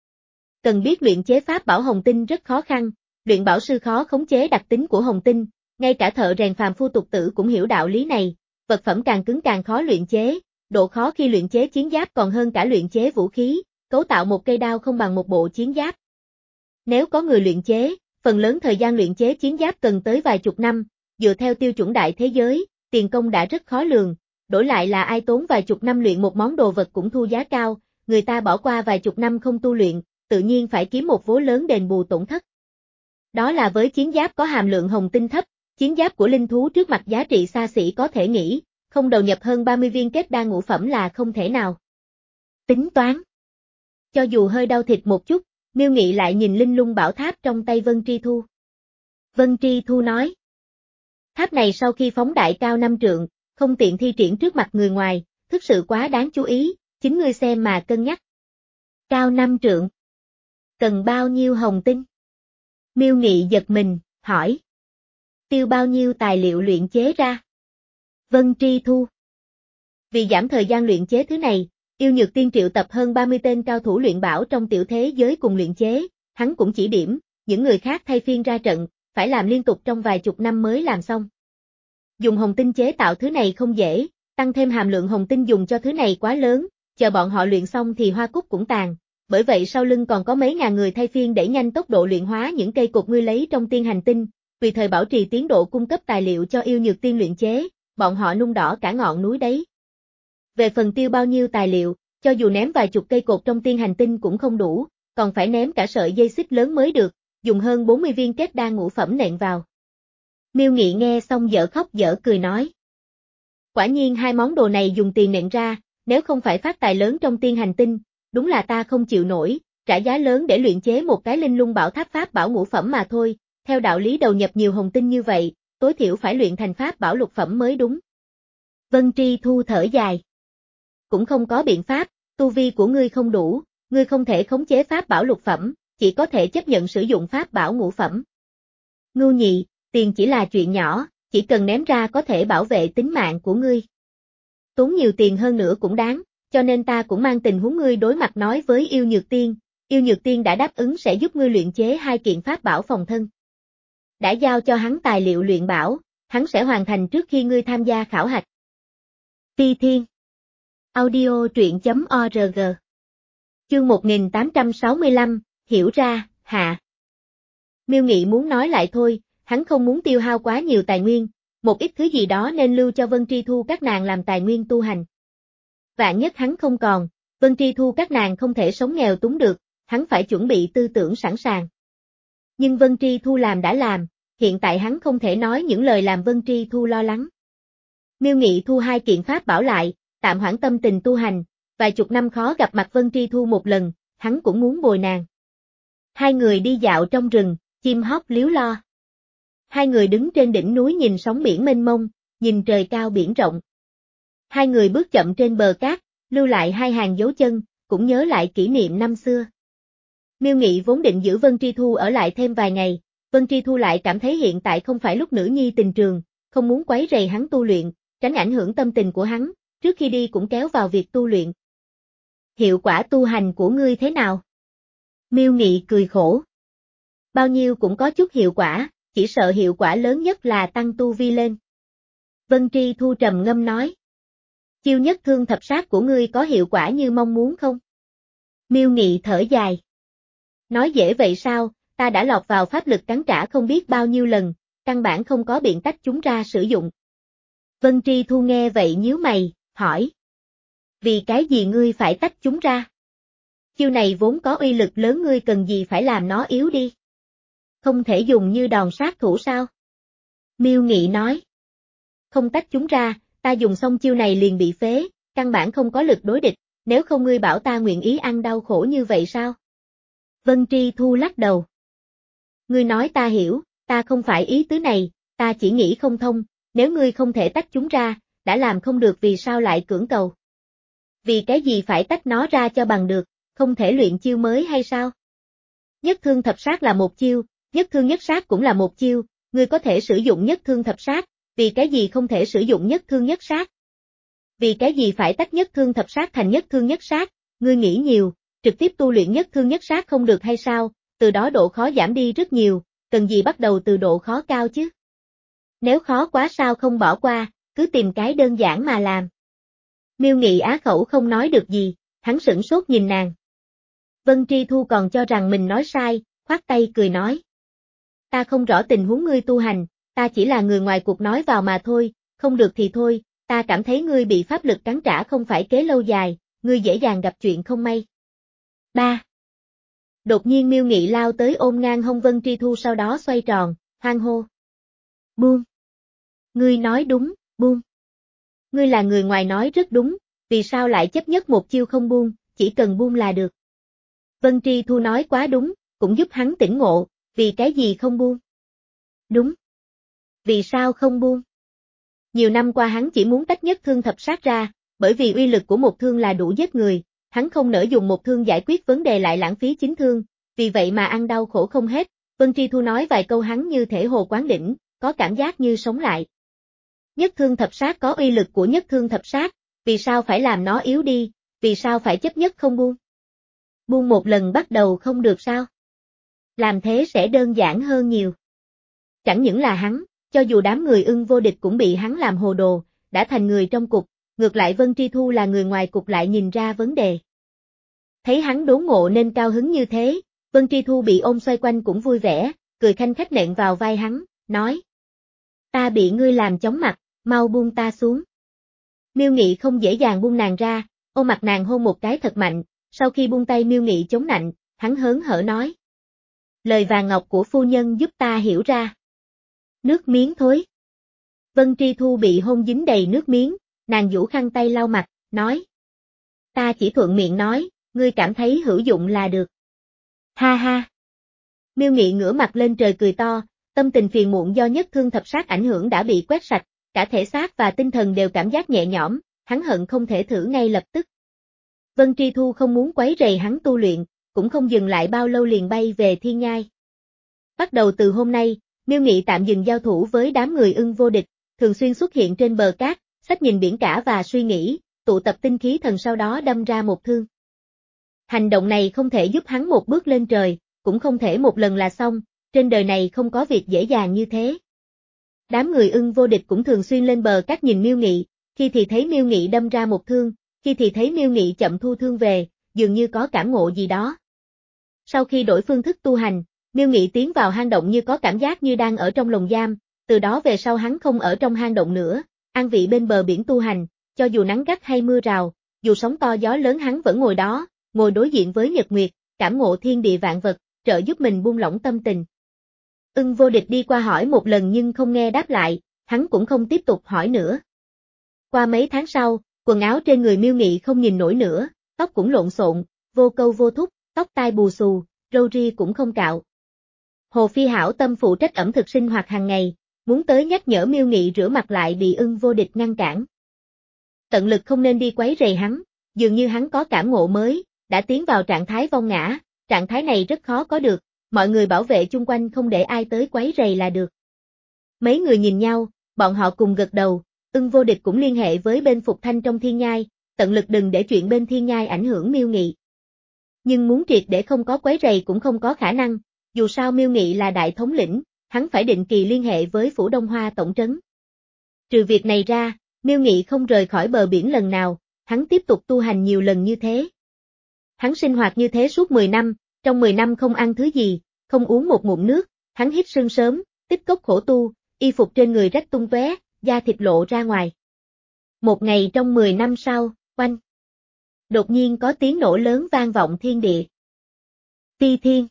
Cần biết luyện chế pháp bảo hồng tinh rất khó khăn, luyện bảo sư khó khống chế đặc tính của hồng tinh, ngay cả thợ rèn phàm phu tục tử cũng hiểu đạo lý này, vật phẩm càng cứng càng khó luyện chế, độ khó khi luyện chế chiến giáp còn hơn cả luyện chế vũ khí, cấu tạo một cây đao không bằng một bộ chiến giáp. Nếu có người luyện chế, phần lớn thời gian luyện chế chiến giáp cần tới vài chục năm, dựa theo tiêu chuẩn đại thế giới, tiền công đã rất khó lường, đổi lại là ai tốn vài chục năm luyện một món đồ vật cũng thu giá cao, người ta bỏ qua vài chục năm không tu luyện, tự nhiên phải kiếm một vố lớn đền bù tổn thất. Đó là với chiến giáp có hàm lượng hồng tinh thấp, chiến giáp của linh thú trước mặt giá trị xa xỉ có thể nghĩ, không đầu nhập hơn ba mươi viên kết đan ngũ phẩm là không thể nào. Tính toán. Cho dù hơi đau thịt một chút, Miêu Nghị lại nhìn Linh Lung Bảo Tháp trong tay Vân Tri Thu. Vân Tri Thu nói. Tháp này sau khi phóng đại cao năm trượng, không tiện thi triển trước mặt người ngoài, thực sự quá đáng chú ý, chính ngươi xem mà cân nhắc. Cao năm trượng. Cần bao nhiêu hồng tinh? Miêu Nghị giật mình, hỏi. Tiêu bao nhiêu tài liệu luyện chế ra? Vân Tri Thu. Vì giảm thời gian luyện chế thứ này, Yêu Nhược Tiên triệu tập hơn ba mươi tên cao thủ luyện bảo trong tiểu thế giới cùng luyện chế, hắn cũng chỉ điểm, những người khác thay phiên ra trận, phải làm liên tục trong vài chục năm mới làm xong. Dùng hồng tinh chế tạo thứ này không dễ, tăng thêm hàm lượng hồng tinh dùng cho thứ này quá lớn, chờ bọn họ luyện xong thì hoa cúc cũng tàn, bởi vậy sau lưng còn có mấy ngàn người thay phiên đẩy nhanh tốc độ luyện hóa những cây cột ngươi lấy trong tiên hành tinh, vì thời bảo trì tiến độ cung cấp tài liệu cho Yêu Nhược Tiên luyện chế, bọn họ nung đỏ cả ngọn núi đấy. Về phần tiêu bao nhiêu tài liệu, cho dù ném vài chục cây cột trong tiên hành tinh cũng không đủ, còn phải ném cả sợi dây xích lớn mới được, dùng hơn bốn mươi viên kết đan ngũ phẩm nện vào. Miêu Nghị nghe xong dở khóc dở cười nói. Quả nhiên hai món đồ này dùng tiền nện ra, nếu không phải phát tài lớn trong tiên hành tinh, đúng là ta không chịu nổi, trả giá lớn để luyện chế một cái linh lung bảo tháp pháp bảo ngũ phẩm mà thôi, theo đạo lý đầu nhập nhiều hồng tinh như vậy, tối thiểu phải luyện thành pháp bảo lục phẩm mới đúng. Vân Tri Thu thở dài. Cũng không có biện pháp, tu vi của ngươi không đủ, ngươi không thể khống chế pháp bảo lục phẩm, chỉ có thể chấp nhận sử dụng pháp bảo ngũ phẩm. Ngưu Nhị, tiền chỉ là chuyện nhỏ, chỉ cần ném ra có thể bảo vệ tính mạng của ngươi. Tốn nhiều tiền hơn nữa cũng đáng, cho nên ta cũng mang tình huống ngươi đối mặt nói với Yêu Nhược Tiên, Yêu Nhược Tiên đã đáp ứng sẽ giúp ngươi luyện chế hai kiện pháp bảo phòng thân. Đã giao cho hắn tài liệu luyện bảo, hắn sẽ hoàn thành trước khi ngươi tham gia khảo hạch. Phi Thiên. Audio truyện.org. Chương một nghìn tám trăm sáu mươi lăm, hiểu ra, hạ. Miêu Nghị muốn nói lại thôi, hắn không muốn tiêu hao quá nhiều tài nguyên, một ít thứ gì đó nên lưu cho Vân Tri Thu các nàng làm tài nguyên tu hành. Vạn nhất hắn không còn, Vân Tri Thu các nàng không thể sống nghèo túng được, hắn phải chuẩn bị tư tưởng sẵn sàng. Nhưng Vân Tri Thu làm đã làm, hiện tại hắn không thể nói những lời làm Vân Tri Thu lo lắng. Miêu Nghị thu hai kiện pháp bảo lại, tạm hoãn tâm tình tu hành, vài chục năm khó gặp mặt Vân Tri Thu một lần, hắn cũng muốn bồi nàng. Hai người đi dạo trong rừng, chim hót líu lo. Hai người đứng trên đỉnh núi nhìn sóng biển mênh mông, nhìn trời cao biển rộng. Hai người bước chậm trên bờ cát, lưu lại hai hàng dấu chân, cũng nhớ lại kỷ niệm năm xưa. Miêu Nghị vốn định giữ Vân Tri Thu ở lại thêm vài ngày, Vân Tri Thu lại cảm thấy hiện tại không phải lúc nữ nhi tình trường, không muốn quấy rầy hắn tu luyện, tránh ảnh hưởng tâm tình của hắn, trước khi đi cũng kéo vào việc tu luyện. Hiệu quả tu hành của ngươi thế nào? Miêu Nghị cười khổ. Bao nhiêu cũng có chút hiệu quả, chỉ sợ hiệu quả lớn nhất là tăng tu vi lên. Vân Tri Thu trầm ngâm nói. Chiêu nhất thương thập sát của ngươi có hiệu quả như mong muốn không? Miêu Nghị thở dài. Nói dễ vậy sao, ta đã lọt vào pháp lực cắn trả không biết bao nhiêu lần, căn bản không có biện tách chúng ra sử dụng. Vân Tri Thu nghe vậy nhíu mày, hỏi. Vì cái gì ngươi phải tách chúng ra? Chiêu này vốn có uy lực lớn ngươi cần gì phải làm nó yếu đi? Không thể dùng như đòn sát thủ sao? Miêu Nghị nói. Không tách chúng ra, ta dùng xong chiêu này liền bị phế, căn bản không có lực đối địch, nếu không ngươi bảo ta nguyện ý ăn đau khổ như vậy sao? Vân Tri Thu lắc đầu. Ngươi nói ta hiểu, ta không phải ý tứ này, ta chỉ nghĩ không thông, nếu ngươi không thể tách chúng ra, đã làm không được vì sao lại cưỡng cầu? Vì cái gì phải tách nó ra cho bằng được, không thể luyện chiêu mới hay sao? Nhất thương thập sát là một chiêu, nhất thương nhất sát cũng là một chiêu, ngươi có thể sử dụng nhất thương thập sát, vì cái gì không thể sử dụng nhất thương nhất sát? Vì cái gì phải tách nhất thương thập sát thành nhất thương nhất sát, ngươi nghĩ nhiều, trực tiếp tu luyện nhất thương nhất sát không được hay sao, từ đó độ khó giảm đi rất nhiều, cần gì bắt đầu từ độ khó cao chứ? Nếu khó quá sao không bỏ qua, cứ tìm cái đơn giản mà làm. Miêu Nghị á khẩu không nói được gì, hắn sửng sốt nhìn nàng. Vân Tri Thu còn cho rằng mình nói sai, khoát tay cười nói. Ta không rõ tình huống ngươi tu hành, ta chỉ là người ngoài cuộc nói vào mà thôi, không được thì thôi, ta cảm thấy ngươi bị pháp lực cắn trả không phải kế lâu dài, ngươi dễ dàng gặp chuyện không may. ba. Đột nhiên Miêu Nghị lao tới ôm ngang hông Vân Tri Thu sau đó xoay tròn, hoang hô. Buông. Ngươi nói đúng, buông. Ngươi là người ngoài nói rất đúng, vì sao lại chấp nhất một chiêu không buông, chỉ cần buông là được. Vân Tri Thu nói quá đúng, cũng giúp hắn tỉnh ngộ, vì cái gì không buông? Đúng. Vì sao không buông? Nhiều năm qua hắn chỉ muốn tách nhất thương thập sát ra, bởi vì uy lực của một thương là đủ giết người, hắn không nỡ dùng một thương giải quyết vấn đề lại lãng phí chính thương, vì vậy mà ăn đau khổ không hết. Vân Tri Thu nói vài câu hắn như thể hồ quán đỉnh, có cảm giác như sống lại. Nhất thương thập sát có uy lực của nhất thương thập sát, vì sao phải làm nó yếu đi, vì sao phải chấp nhất không buông? Buông một lần bắt đầu không được sao? Làm thế sẽ đơn giản hơn nhiều. Chẳng những là hắn, cho dù đám người Ưng Vô Địch cũng bị hắn làm hồ đồ, đã thành người trong cục, ngược lại Vân Tri Thu là người ngoài cục lại nhìn ra vấn đề. Thấy hắn đốn ngộ nên cao hứng như thế, Vân Tri Thu bị ôm xoay quanh cũng vui vẻ, cười khanh khách nện vào vai hắn, nói. Ta bị ngươi làm chóng mặt, mau buông ta xuống. Miêu Nghị không dễ dàng buông nàng ra, ôm mặt nàng hôn một cái thật mạnh, sau khi buông tay Miêu Nghị chống nạnh, hắn hớn hở nói. Lời vàng ngọc của phu nhân giúp ta hiểu ra. Nước miếng thối. Vân Tri Thu bị hôn dính đầy nước miếng, nàng giũ khăn tay lau mặt, nói. Ta chỉ thuận miệng nói, ngươi cảm thấy hữu dụng là được. Ha ha. Miêu Nghị ngửa mặt lên trời cười to, tâm tình phiền muộn do nhất thương thập sát ảnh hưởng đã bị quét sạch, cả thể xác và tinh thần đều cảm giác nhẹ nhõm, hắn hận không thể thử ngay lập tức. Vân Tri Thu không muốn quấy rầy hắn tu luyện, cũng không dừng lại bao lâu liền bay về Thiên Nhai. Bắt đầu từ hôm nay, Miêu Nghị tạm dừng giao thủ với đám người Ưng Vô Địch, thường xuyên xuất hiện trên bờ cát, xách nhìn biển cả và suy nghĩ, tụ tập tinh khí thần sau đó đâm ra một thương. Hành động này không thể giúp hắn một bước lên trời, cũng không thể một lần là xong, trên đời này không có việc dễ dàng như thế. Đám người Ưng Vô Địch cũng thường xuyên lên bờ cát nhìn Miêu Nghị, khi thì thấy Miêu Nghị đâm ra một thương, khi thì thấy Miêu Nghị chậm thu thương về, dường như có cảm ngộ gì đó. Sau khi đổi phương thức tu hành, Miêu Nghị tiến vào hang động như có cảm giác như đang ở trong lồng giam, từ đó về sau hắn không ở trong hang động nữa, an vị bên bờ biển tu hành, cho dù nắng gắt hay mưa rào, dù sóng to gió lớn hắn vẫn ngồi đó, ngồi đối diện với nhật nguyệt, cảm ngộ thiên địa vạn vật, trợ giúp mình buông lỏng tâm tình. Ưng Vô Địch đi qua hỏi một lần nhưng không nghe đáp lại, hắn cũng không tiếp tục hỏi nữa. Qua mấy tháng sau, quần áo trên người Miêu Nghị không nhìn nổi nữa, tóc cũng lộn xộn, vô câu vô thúc, tóc tai bù xù, râu ria cũng không cạo. Hồ Phi hảo tâm phụ trách ẩm thực sinh hoạt hàng ngày, muốn tới nhắc nhở Miêu Nghị rửa mặt lại bị Ưng Vô Địch ngăn cản. Tận lực không nên đi quấy rầy hắn, dường như hắn có cảm ngộ mới, đã tiến vào trạng thái vong ngã, trạng thái này rất khó có được, mọi người bảo vệ chung quanh không để ai tới quấy rầy là được. Mấy người nhìn nhau, bọn họ cùng gật đầu, Ưng Vô Địch cũng liên hệ với bên Phục Thanh trong Thiên Nhai, tận lực đừng để chuyện bên Thiên Nhai ảnh hưởng Miêu Nghị. Nhưng muốn triệt để không có quấy rầy cũng không có khả năng, dù sao Miêu Nghị là đại thống lĩnh, hắn phải định kỳ liên hệ với Phủ Đông Hoa tổng trấn. Trừ việc này ra, Miêu Nghị không rời khỏi bờ biển lần nào, hắn tiếp tục tu hành nhiều lần như thế. Hắn sinh hoạt như thế suốt mười năm, trong mười năm không ăn thứ gì, không uống một ngụm nước, hắn hít sương sớm, tích cốc khổ tu, y phục trên người rách tung tóe, da thịt lộ ra ngoài. Một ngày trong mười năm sau, oanh. Đột nhiên có tiếng nổ lớn vang vọng thiên địa. Phi Thiên.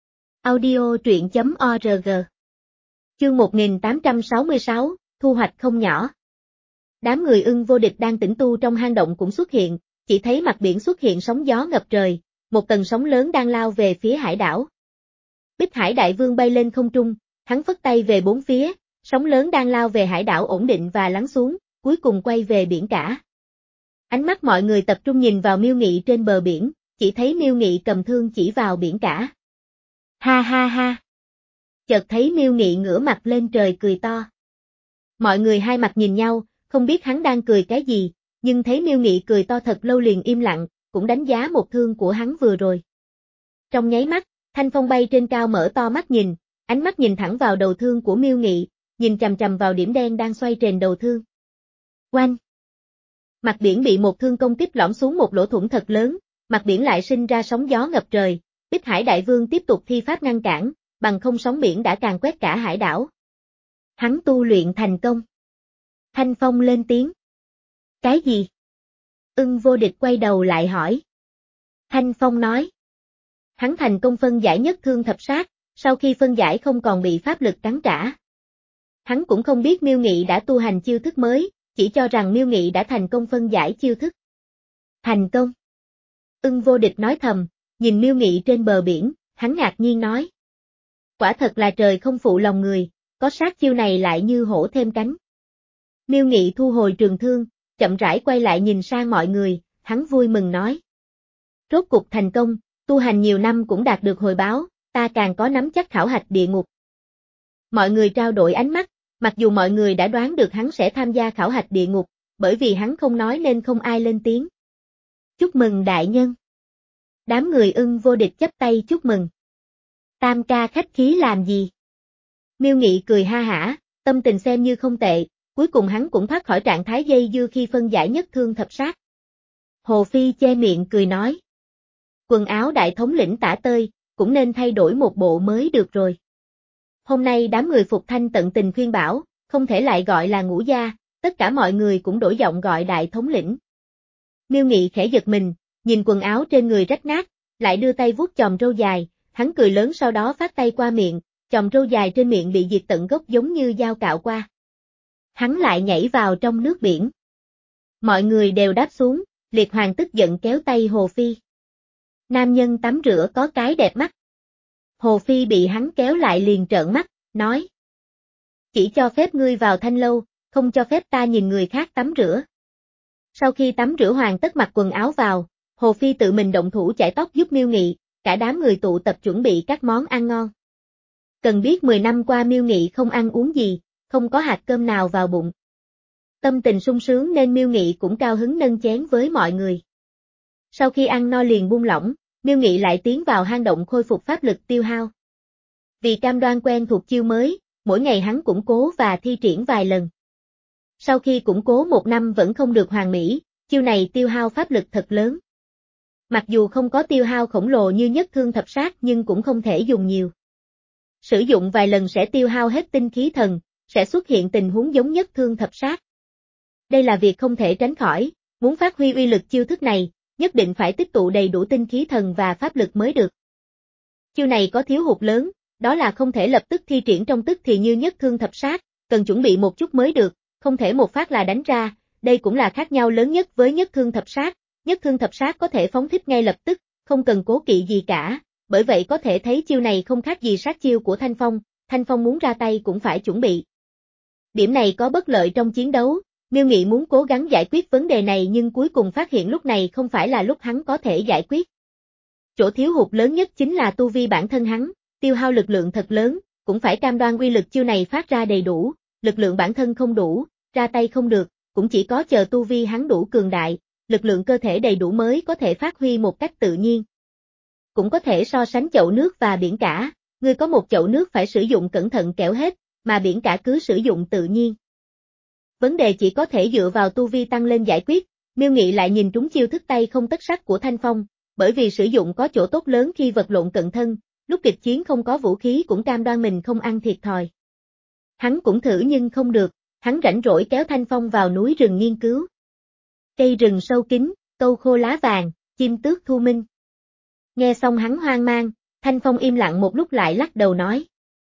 Audio truyện chấm org. Chương một nghìn tám trăm sáu mươi sáu, thu hoạch không nhỏ. Đám người Ưng Vô Địch đang tĩnh tu trong hang động cũng xuất hiện, chỉ thấy mặt biển xuất hiện sóng gió ngập trời, một tầng sóng lớn đang lao về phía hải đảo. Bích Hải Đại Vương bay lên không trung, hắn phất tay về bốn phía, sóng lớn đang lao về hải đảo ổn định và lắng xuống, cuối cùng quay về biển cả. Ánh mắt mọi người tập trung nhìn vào Miêu Nghị trên bờ biển, chỉ thấy Miêu Nghị cầm thương chỉ vào biển cả. Ha ha ha. Chợt thấy Miêu Nghị ngửa mặt lên trời cười to. Mọi người hai mặt nhìn nhau, không biết hắn đang cười cái gì, nhưng thấy Miêu Nghị cười to thật lâu liền im lặng, cũng đánh giá một thương của hắn vừa rồi. Trong nháy mắt, Thanh Phong bay trên cao mở to mắt nhìn, ánh mắt nhìn thẳng vào đầu thương của Miêu Nghị, nhìn chằm chằm vào điểm đen đang xoay trên đầu thương. Oanh! Mặt biển bị một thương công kích lõm xuống một lỗ thủng thật lớn, mặt biển lại sinh ra sóng gió ngập trời, Bích Hải Đại Vương tiếp tục thi pháp ngăn cản, bằng không sóng biển đã càn quét cả hải đảo. Hắn tu luyện thành công. Thanh Phong lên tiếng. Cái gì? Ưng Vô Địch quay đầu lại hỏi. Thanh Phong nói. Hắn thành công phân giải nhất thương thập sát, sau khi phân giải không còn bị pháp lực cắn trả. Hắn cũng không biết Miêu Nghị đã tu hành chiêu thức mới, chỉ cho rằng Miêu Nghị đã thành công phân giải chiêu thức. Thành công. Ưng Vô Địch nói thầm, nhìn Miêu Nghị trên bờ biển, hắn ngạc nhiên nói. Quả thật là trời không phụ lòng người, có sát chiêu này lại như hổ thêm cánh. Miêu Nghị thu hồi trường thương, chậm rãi quay lại nhìn sang mọi người, hắn vui mừng nói. Rốt cục thành công, tu hành nhiều năm cũng đạt được hồi báo, ta càng có nắm chắc khảo hạch địa ngục. Mọi người trao đổi ánh mắt, mặc dù mọi người đã đoán được hắn sẽ tham gia khảo hạch địa ngục, bởi vì hắn không nói nên không ai lên tiếng. Chúc mừng đại nhân. Đám người Ưng Vô Địch chắp tay chúc mừng. Tam ca khách khí làm gì? Miêu Nghị cười ha hả, tâm tình xem như không tệ, cuối cùng hắn cũng thoát khỏi trạng thái dây dưa khi phân giải nhất thương thập sát. Hồ Phi che miệng cười nói. Quần áo đại thống lĩnh Tả Tơi, cũng nên thay đổi một bộ mới được rồi. Hôm nay đám người Phục Thanh tận tình khuyên bảo, không thể lại gọi là Ngũ gia, tất cả mọi người cũng đổi giọng gọi đại thống lĩnh. Miêu Nghị khẽ giật mình, nhìn quần áo trên người rách nát, lại đưa tay vuốt chòm râu dài, hắn cười lớn sau đó phát tay qua miệng, chòm râu dài trên miệng bị diệt tận gốc giống như dao cạo qua. Hắn lại nhảy vào trong nước biển. Mọi người đều đáp xuống, Liệt Hoàng tức giận kéo tay Hồ Phi. Nam nhân tắm rửa có cái đẹp mắt. Hồ Phi bị hắn kéo lại liền trợn mắt, nói. Chỉ cho phép ngươi vào thanh lâu, không cho phép ta nhìn người khác tắm rửa. Sau khi tắm rửa hoàn tất mặc quần áo vào, Hồ Phi tự mình động thủ chải tóc giúp Miêu Nghị, cả đám người tụ tập chuẩn bị các món ăn ngon. Cần biết mười năm qua Miêu Nghị không ăn uống gì, không có hạt cơm nào vào bụng. Tâm tình sung sướng nên Miêu Nghị cũng cao hứng nâng chén với mọi người. Sau khi ăn no liền buông lỏng, Miêu Nghị lại tiến vào hang động khôi phục pháp lực tiêu hao. Vì cam đoan quen thuộc chiêu mới, mỗi ngày hắn củng cố và thi triển vài lần. Sau khi củng cố một năm vẫn không được hoàn mỹ, chiêu này tiêu hao pháp lực thật lớn. Mặc dù không có tiêu hao khổng lồ như nhất thương thập sát nhưng cũng không thể dùng nhiều. Sử dụng vài lần sẽ tiêu hao hết tinh khí thần, sẽ xuất hiện tình huống giống nhất thương thập sát. Đây là việc không thể tránh khỏi, muốn phát huy uy lực chiêu thức này, nhất định phải tích tụ đầy đủ tinh khí thần và pháp lực mới được. Chiêu này có thiếu hụt lớn, đó là không thể lập tức thi triển trong tức thì như nhất thương thập sát, cần chuẩn bị một chút mới được, không thể một phát là đánh ra, đây cũng là khác nhau lớn nhất với nhất thương thập sát, nhất thương thập sát có thể phóng thích ngay lập tức, không cần cố kỵ gì cả, bởi vậy có thể thấy chiêu này không khác gì sát chiêu của Thanh Phong, Thanh Phong muốn ra tay cũng phải chuẩn bị. Điểm này có bất lợi trong chiến đấu, Miêu Nghị muốn cố gắng giải quyết vấn đề này nhưng cuối cùng phát hiện lúc này không phải là lúc hắn có thể giải quyết. Chỗ thiếu hụt lớn nhất chính là tu vi bản thân hắn, tiêu hao lực lượng thật lớn, cũng phải cam đoan uy lực chiêu này phát ra đầy đủ, lực lượng bản thân không đủ, ra tay không được, cũng chỉ có chờ tu vi hắn đủ cường đại, lực lượng cơ thể đầy đủ mới có thể phát huy một cách tự nhiên. Cũng có thể so sánh chậu nước và biển cả, ngươi có một chậu nước phải sử dụng cẩn thận kẻo hết, mà biển cả cứ sử dụng tự nhiên. Vấn đề chỉ có thể dựa vào tu vi tăng lên giải quyết, Miêu Nghị lại nhìn trúng chiêu thức tay không tất sắc của Thanh Phong, bởi vì sử dụng có chỗ tốt lớn khi vật lộn cận thân, lúc kịch chiến không có vũ khí cũng cam đoan mình không ăn thiệt thòi. Hắn cũng thử nhưng không được, hắn rảnh rỗi kéo Thanh Phong vào núi rừng nghiên cứu. Cây rừng sâu kín, câu khô lá vàng, chim tước thu minh. Nghe xong hắn hoang mang, Thanh Phong im lặng một lúc lại lắc đầu nói.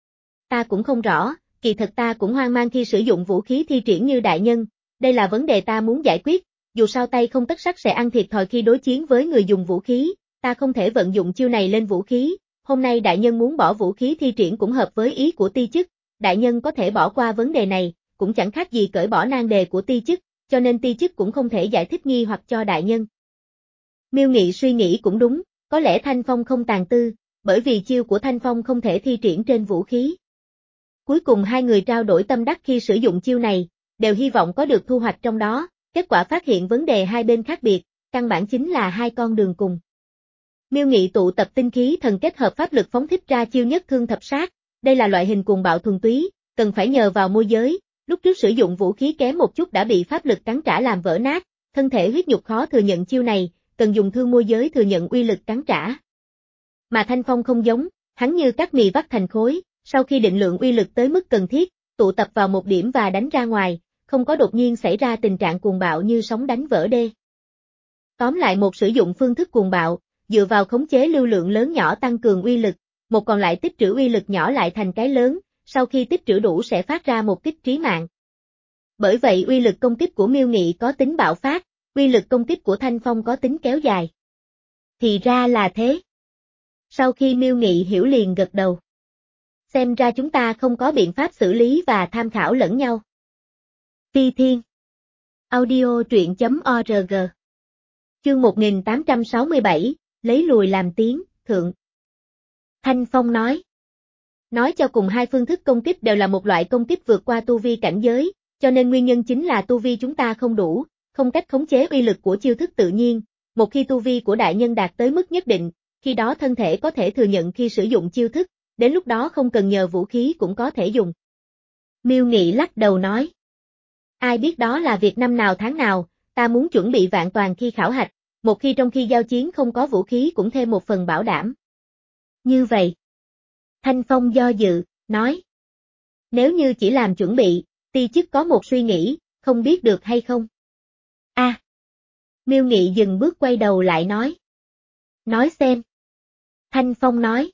Ta cũng không rõ, kỳ thật ta cũng hoang mang khi sử dụng vũ khí thi triển như đại nhân, đây là vấn đề ta muốn giải quyết, dù sao tay không tất sắc sẽ ăn thiệt thòi khi đối chiến với người dùng vũ khí, ta không thể vận dụng chiêu này lên vũ khí, hôm nay đại nhân muốn bỏ vũ khí thi triển cũng hợp với ý của ti chức, đại nhân có thể bỏ qua vấn đề này, cũng chẳng khác gì cởi bỏ nan đề của ti chức, cho nên ti chức cũng không thể giải thích nghi hoặc cho đại nhân. Miêu Nghị suy nghĩ cũng đúng, có lẽ Thanh Phong không tàn tư, bởi vì chiêu của Thanh Phong không thể thi triển trên vũ khí. Cuối cùng hai người trao đổi tâm đắc khi sử dụng chiêu này, đều hy vọng có được thu hoạch trong đó, kết quả phát hiện vấn đề hai bên khác biệt, căn bản chính là hai con đường cùng. Miêu Nghị tụ tập tinh khí thần kết hợp pháp lực phóng thích ra chiêu nhất thương thập sát, đây là loại hình cuồng bạo thuần túy, cần phải nhờ vào môi giới, lúc trước sử dụng vũ khí kém một chút đã bị pháp lực cắn trả làm vỡ nát, thân thể huyết nhục khó thừa nhận chiêu này, cần dùng thương môi giới thừa nhận uy lực cắn trả. Mà Thanh Phong không giống, hắn như cắt mì vắt thành khối, sau khi định lượng uy lực tới mức cần thiết, tụ tập vào một điểm và đánh ra ngoài, không có đột nhiên xảy ra tình trạng cuồng bạo như sóng đánh vỡ đê. Tóm lại một sử dụng phương thức cuồng bạo, dựa vào khống chế lưu lượng lớn nhỏ tăng cường uy lực, một còn lại tích trữ uy lực nhỏ lại thành cái lớn, sau khi tích trữ đủ sẽ phát ra một kích trí mạng. Bởi vậy uy lực công kích của Miêu Nghị có tính bạo phát, uy lực công kích của Thanh Phong có tính kéo dài. Thì ra là thế. Sau khi Miêu Nghị hiểu liền gật đầu. Xem ra chúng ta không có biện pháp xử lý và tham khảo lẫn nhau. Phi Thiên. Audio truyện chấm org. Chương một nghìn tám trăm sáu mươi bảy, lấy lùi làm tiến, thượng. Thanh Phong nói. Nói cho cùng hai phương thức công kích đều là một loại công kích vượt qua tu vi cảnh giới, cho nên nguyên nhân chính là tu vi chúng ta không đủ, không cách khống chế uy lực của chiêu thức tự nhiên. Một khi tu vi của đại nhân đạt tới mức nhất định, khi đó thân thể có thể thừa nhận khi sử dụng chiêu thức, đến lúc đó không cần nhờ vũ khí cũng có thể dùng. Miêu Nghị lắc đầu nói. Ai biết đó là việc năm nào tháng nào, ta muốn chuẩn bị vạn toàn khi khảo hạch, một khi trong khi giao chiến không có vũ khí cũng thêm một phần bảo đảm. Như vậy. Thanh Phong do dự, nói. Nếu như chỉ làm chuẩn bị, ti chức có một suy nghĩ, không biết được hay không? A. À. Miêu Nghị dừng bước quay đầu lại nói. Nói xem. Thanh Phong nói.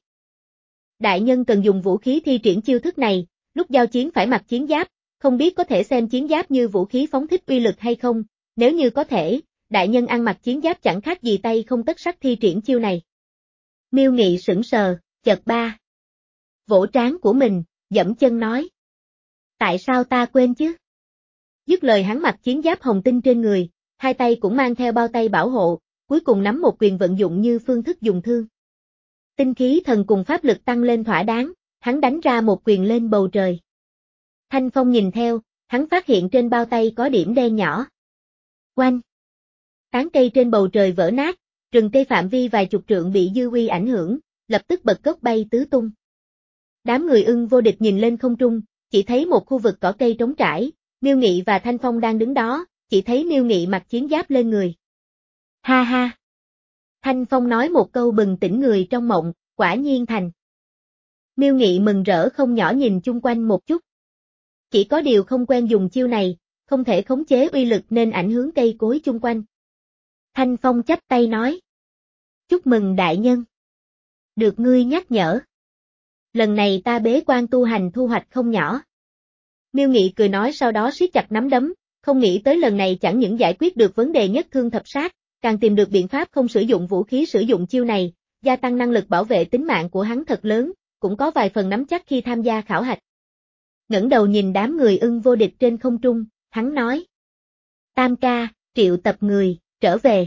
Đại nhân cần dùng vũ khí thi triển chiêu thức này, lúc giao chiến phải mặc chiến giáp, không biết có thể xem chiến giáp như vũ khí phóng thích uy lực hay không, nếu như có thể, đại nhân ăn mặc chiến giáp chẳng khác gì tay không tất sắt thi triển chiêu này. Miêu Nghị sững sờ, chợt ba. Vỗ trán của mình, dẫm chân nói. Tại sao ta quên chứ? Dứt lời hắn mặc chiến giáp hồng tinh trên người, hai tay cũng mang theo bao tay bảo hộ, cuối cùng nắm một quyền vận dụng như phương thức dùng thương. Tinh khí thần cùng pháp lực tăng lên thỏa đáng, hắn đánh ra một quyền lên bầu trời. Thanh Phong nhìn theo, hắn phát hiện trên bao tay có điểm đen nhỏ. Oanh! Tán cây trên bầu trời vỡ nát, rừng cây phạm vi vài chục trượng bị dư uy ảnh hưởng, lập tức bật gốc bay tứ tung. Đám người Ưng Vô Địch nhìn lên không trung, chỉ thấy một khu vực cỏ cây trống trải, Miêu Nghị và Thanh Phong đang đứng đó, chỉ thấy Miêu Nghị mặc chiến giáp lên người. Ha ha! Thanh Phong nói một câu bừng tỉnh người trong mộng, quả nhiên thành. Miêu Nghị mừng rỡ không nhỏ nhìn chung quanh một chút. Chỉ có điều không quen dùng chiêu này, không thể khống chế uy lực nên ảnh hưởng cây cối chung quanh. Thanh Phong chắp tay nói. Chúc mừng đại nhân. Được ngươi nhắc nhở. Lần này ta bế quan tu hành thu hoạch không nhỏ. Miêu Nghị cười nói sau đó siết chặt nắm đấm, không nghĩ tới lần này chẳng những giải quyết được vấn đề nhất thương thập sát, càng tìm được biện pháp không sử dụng vũ khí sử dụng chiêu này, gia tăng năng lực bảo vệ tính mạng của hắn thật lớn, cũng có vài phần nắm chắc khi tham gia khảo hạch. Ngẩng đầu nhìn đám người Ưng Vô Địch trên không trung, hắn nói. Tam ca, triệu tập người, trở về.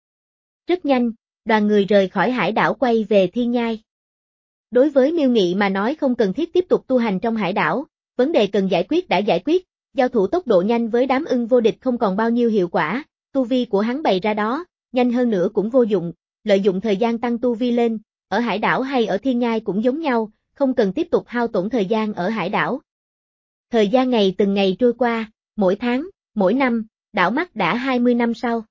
Rất nhanh, đoàn người rời khỏi hải đảo quay về Thiên Nhai. Đối với Miêu Nghị mà nói không cần thiết tiếp tục tu hành trong hải đảo, vấn đề cần giải quyết đã giải quyết, giao thủ tốc độ nhanh với đám Ưng Vô Địch không còn bao nhiêu hiệu quả, tu vi của hắn bày ra đó, nhanh hơn nữa cũng vô dụng, lợi dụng thời gian tăng tu vi lên, ở hải đảo hay ở Thiên Nhai cũng giống nhau, không cần tiếp tục hao tổn thời gian ở hải đảo. Thời gian ngày từng ngày trôi qua, mỗi tháng, mỗi năm, đảo mắt đã hai mươi năm sau.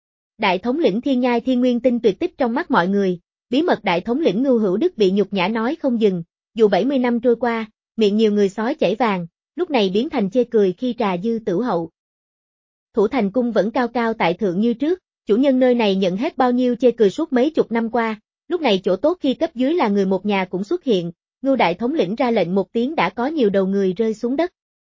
Đại thống lĩnh Thiên Nhai Thiên Nguyên Tinh tuyệt tích trong mắt mọi người, bí mật đại thống lĩnh Ngưu Hữu Đức bị nhục nhã nói không dừng, dù bảy mươi năm trôi qua, miệng nhiều người sói chảy vàng, lúc này biến thành chê cười khi trà dư tửu hậu. Thủ Thành Cung vẫn cao cao tại thượng như trước, chủ nhân nơi này nhận hết bao nhiêu chê cười suốt mấy chục năm qua, lúc này chỗ tốt khi cấp dưới là người một nhà cũng xuất hiện, Ngưu đại thống lĩnh ra lệnh một tiếng đã có nhiều đầu người rơi xuống đất.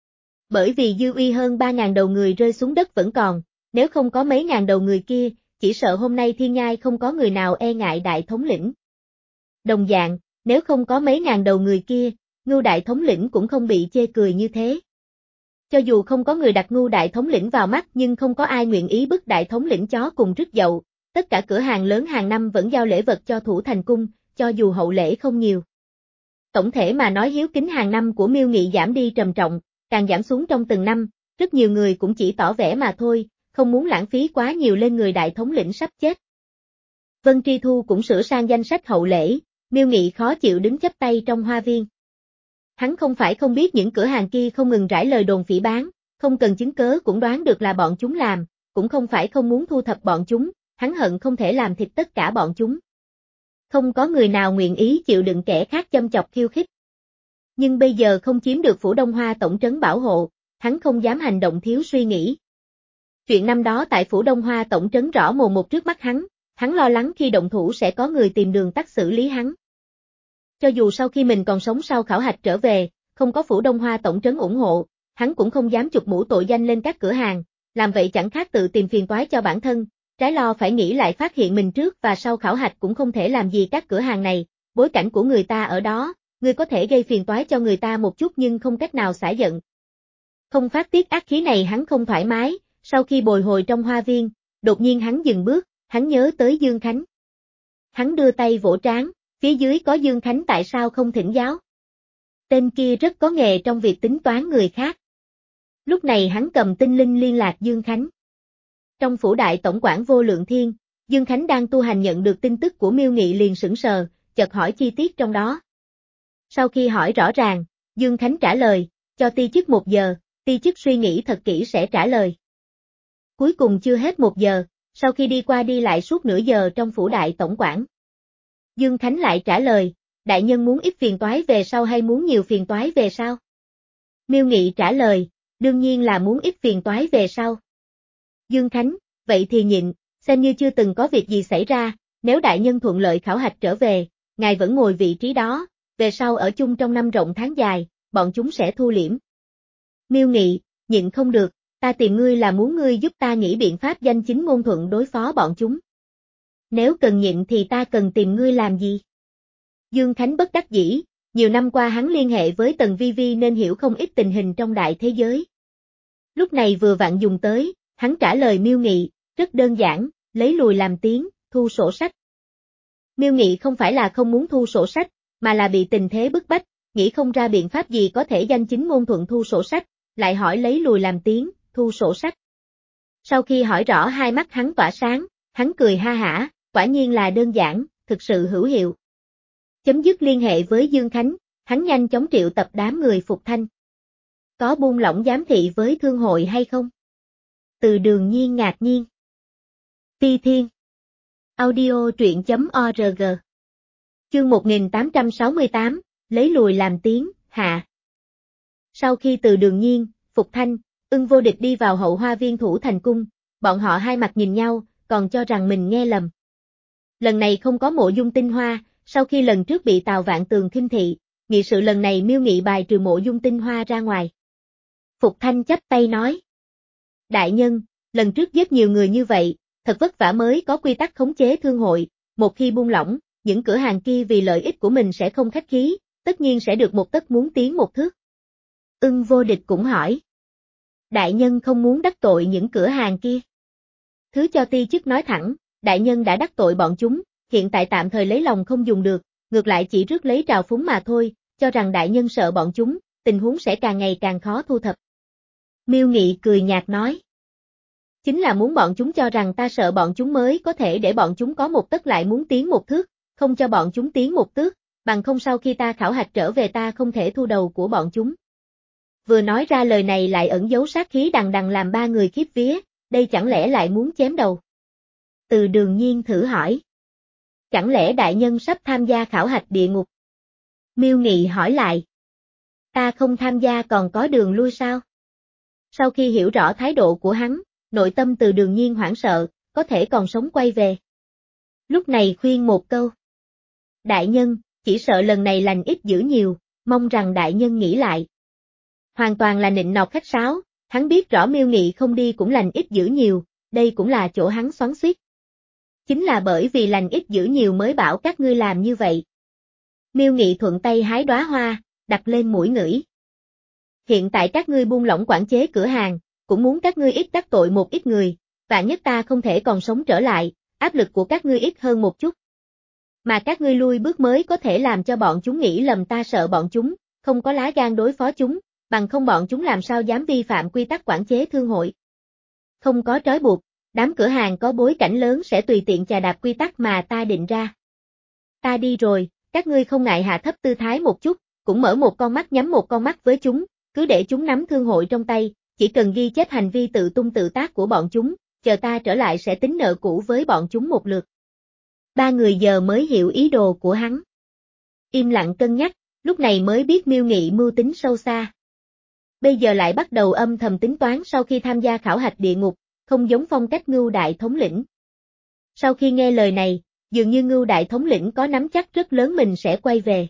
Bởi vì dư uy hơn ba ngàn đầu người rơi xuống đất vẫn còn, nếu không có mấy ngàn đầu người kia, chỉ sợ hôm nay Thiên Nhai không có người nào e ngại đại thống lĩnh. Đồng dạng, nếu không có mấy ngàn đầu người kia, Ngưu đại thống lĩnh cũng không bị chê cười như thế. Cho dù không có người đặt Ngưu đại thống lĩnh vào mắt nhưng không có ai nguyện ý bức đại thống lĩnh chó cùng rước dậu, tất cả cửa hàng lớn hàng năm vẫn giao lễ vật cho Thủ Thành Cung, cho dù hậu lễ không nhiều. Tổng thể mà nói hiếu kính hàng năm của Miêu Nghị giảm đi trầm trọng, càng giảm xuống trong từng năm, rất nhiều người cũng chỉ tỏ vẻ mà thôi, không muốn lãng phí quá nhiều lên người đại thống lĩnh sắp chết. Vân Tri Thu cũng sửa sang danh sách hậu lễ, Miêu Nghị khó chịu đứng chắp tay trong hoa viên. Hắn không phải không biết những cửa hàng kia không ngừng rải lời đồn phỉ báng, không cần chứng cớ cũng đoán được là bọn chúng làm, cũng không phải không muốn thu thập bọn chúng, hắn hận không thể làm thịt tất cả bọn chúng. Không có người nào nguyện ý chịu đựng kẻ khác châm chọc khiêu khích. Nhưng bây giờ không chiếm được Phủ Đông Hoa tổng trấn bảo hộ, hắn không dám hành động thiếu suy nghĩ. Chuyện năm đó tại Phủ Đông Hoa tổng trấn rõ mồn một trước mắt hắn, hắn lo lắng khi động thủ sẽ có người tìm đường tắt xử lý hắn. Cho dù sau khi mình còn sống sau khảo hạch trở về, không có Phủ Đông Hoa tổng trấn ủng hộ, hắn cũng không dám chụp mũ tội danh lên các cửa hàng, làm vậy chẳng khác tự tìm phiền toái cho bản thân, trái lo phải nghĩ lại phát hiện mình trước và sau khảo hạch cũng không thể làm gì các cửa hàng này, bối cảnh của người ta ở đó, ngươi có thể gây phiền toái cho người ta một chút nhưng không cách nào xả giận. Không phát tiết ác khí này hắn không thoải mái, Sau khi bồi hồi trong hoa viên, đột nhiên hắn dừng bước, hắn nhớ tới Dương Khánh. Hắn đưa tay vỗ trán, phía dưới có Dương Khánh tại sao không thỉnh giáo? Tên kia rất có nghề trong việc tính toán người khác. Lúc này hắn cầm tinh linh liên lạc Dương Khánh. Trong phủ đại tổng quản Vô Lượng Thiên, Dương Khánh đang tu hành nhận được tin tức của Miêu Nghị liền sững sờ, chợt hỏi chi tiết trong đó. Sau khi hỏi rõ ràng, Dương Khánh trả lời, cho ti chức một giờ, ti chức suy nghĩ thật kỹ sẽ trả lời. Cuối cùng chưa hết một giờ, sau khi đi qua đi lại suốt nửa giờ trong phủ đại tổng quản. Dương Khánh lại trả lời, đại nhân muốn ít phiền toái về sau hay muốn nhiều phiền toái về sau? Miêu Nghị trả lời, đương nhiên là muốn ít phiền toái về sau. Dương Khánh, vậy thì nhịn, xem như chưa từng có việc gì xảy ra, nếu đại nhân thuận lợi khảo hạch trở về, ngài vẫn ngồi vị trí đó, về sau ở chung trong năm rộng tháng dài, bọn chúng sẽ thu liễm. Miêu Nghị, nhịn không được, ta tìm ngươi là muốn ngươi giúp ta nghĩ biện pháp danh chính ngôn thuận đối phó bọn chúng. Nếu cần nhịn thì ta cần tìm ngươi làm gì? Dương Khánh bất đắc dĩ, nhiều năm qua hắn liên hệ với Tần Vi Vi nên hiểu không ít tình hình trong đại thế giới. Lúc này vừa vặn dùng tới, hắn trả lời Miêu Nghị, rất đơn giản, lấy lùi làm tiến, thu sổ sách. Miêu Nghị không phải là không muốn thu sổ sách, mà là bị tình thế bức bách, nghĩ không ra biện pháp gì có thể danh chính ngôn thuận thu sổ sách, lại hỏi lấy lùi làm tiến, thu sổ sách. Sau khi hỏi rõ hai mắt hắn tỏa sáng, hắn cười ha hả, quả nhiên là đơn giản, thực sự hữu hiệu. Chấm dứt liên hệ với Dương Khánh, hắn nhanh chóng triệu tập đám người Phục Thanh. Có buông lỏng giám thị với thương hội hay không? Từ Đường Nhiên ngạc nhiên. Phi Thiên. Audio truyện chấm org. Chương một nghìn tám trăm sáu mươi tám, lấy lùi làm tiến, hạ. Sau khi Từ Đường Nhiên, Phục Thanh, Ưng Vô Địch đi vào hậu hoa viên Thủ Thành Cung, bọn họ hai mặt nhìn nhau, còn cho rằng mình nghe lầm. Lần này không có Mộ Dung Tinh Hoa, sau khi lần trước bị Tào Vạn Tường khinh thị, nghị sự lần này Miêu Nghị bài trừ Mộ Dung Tinh Hoa ra ngoài. Phục Thanh chắp tay nói. Đại nhân, lần trước giết nhiều người như vậy, thật vất vả mới có quy tắc khống chế thương hội, một khi buông lỏng, những cửa hàng kia vì lợi ích của mình sẽ không khách khí, tất nhiên sẽ được một tấc muốn tiến một thước. Ưng Vô Địch cũng hỏi. Đại nhân không muốn đắc tội những cửa hàng kia. Thứ cho ti chức nói thẳng, đại nhân đã đắc tội bọn chúng, hiện tại tạm thời lấy lòng không dùng được, ngược lại chỉ rước lấy trào phúng mà thôi, cho rằng đại nhân sợ bọn chúng, tình huống sẽ càng ngày càng khó thu thập. Miêu Nghị cười nhạt nói. Chính là muốn bọn chúng cho rằng ta sợ bọn chúng mới có thể để bọn chúng có một tấc lại muốn tiến một thước, không cho bọn chúng tiến một tước, bằng không sau khi ta khảo hạch trở về ta không thể thu đầu của bọn chúng. Vừa nói ra lời này lại ẩn giấu sát khí đằng đằng làm ba người khiếp vía, đây chẳng lẽ lại muốn chém đầu? Từ Đường Nhiên thử hỏi. Chẳng lẽ đại nhân sắp tham gia khảo hạch địa ngục? Miêu Nghị hỏi lại. Ta không tham gia còn có đường lui sao? Sau khi hiểu rõ thái độ của hắn, nội tâm Từ Đường Nhiên hoảng sợ, có thể còn sống quay về. Lúc này khuyên một câu. Đại nhân, chỉ sợ lần này lành ít dữ nhiều, mong rằng đại nhân nghĩ lại. Hoàn toàn là nịnh nọt khách sáo, hắn biết rõ Miêu Nghị không đi cũng lành ít dữ nhiều, đây cũng là chỗ hắn xoắn xuýt. Chính là bởi vì lành ít dữ nhiều mới bảo các ngươi làm như vậy. Miêu Nghị thuận tay hái đóa hoa, đặt lên mũi ngửi. Hiện tại các ngươi buông lỏng quản chế cửa hàng, cũng muốn các ngươi ít đắc tội một ít người, vạn nhất ta không thể còn sống trở lại, áp lực của các ngươi ít hơn một chút. Mà các ngươi lui bước mới có thể làm cho bọn chúng nghĩ lầm ta sợ bọn chúng, không có lá gan đối phó chúng, bằng không bọn chúng làm sao dám vi phạm quy tắc quản chế thương hội. Không có trói buộc, đám cửa hàng có bối cảnh lớn sẽ tùy tiện chà đạp quy tắc mà ta định ra. Ta đi rồi, các ngươi không ngại hạ thấp tư thái một chút, cũng mở một con mắt nhắm một con mắt với chúng, cứ để chúng nắm thương hội trong tay, chỉ cần ghi chép hành vi tự tung tự tác của bọn chúng, chờ ta trở lại sẽ tính nợ cũ với bọn chúng một lượt. Ba người giờ mới hiểu ý đồ của hắn. Im lặng cân nhắc, lúc này mới biết Miêu Nghị mưu tính sâu xa. Bây giờ lại bắt đầu âm thầm tính toán sau khi tham gia khảo hạch địa ngục, không giống phong cách Ngưu Đại thống lĩnh. Sau khi nghe lời này, dường như Ngưu Đại thống lĩnh có nắm chắc rất lớn mình sẽ quay về.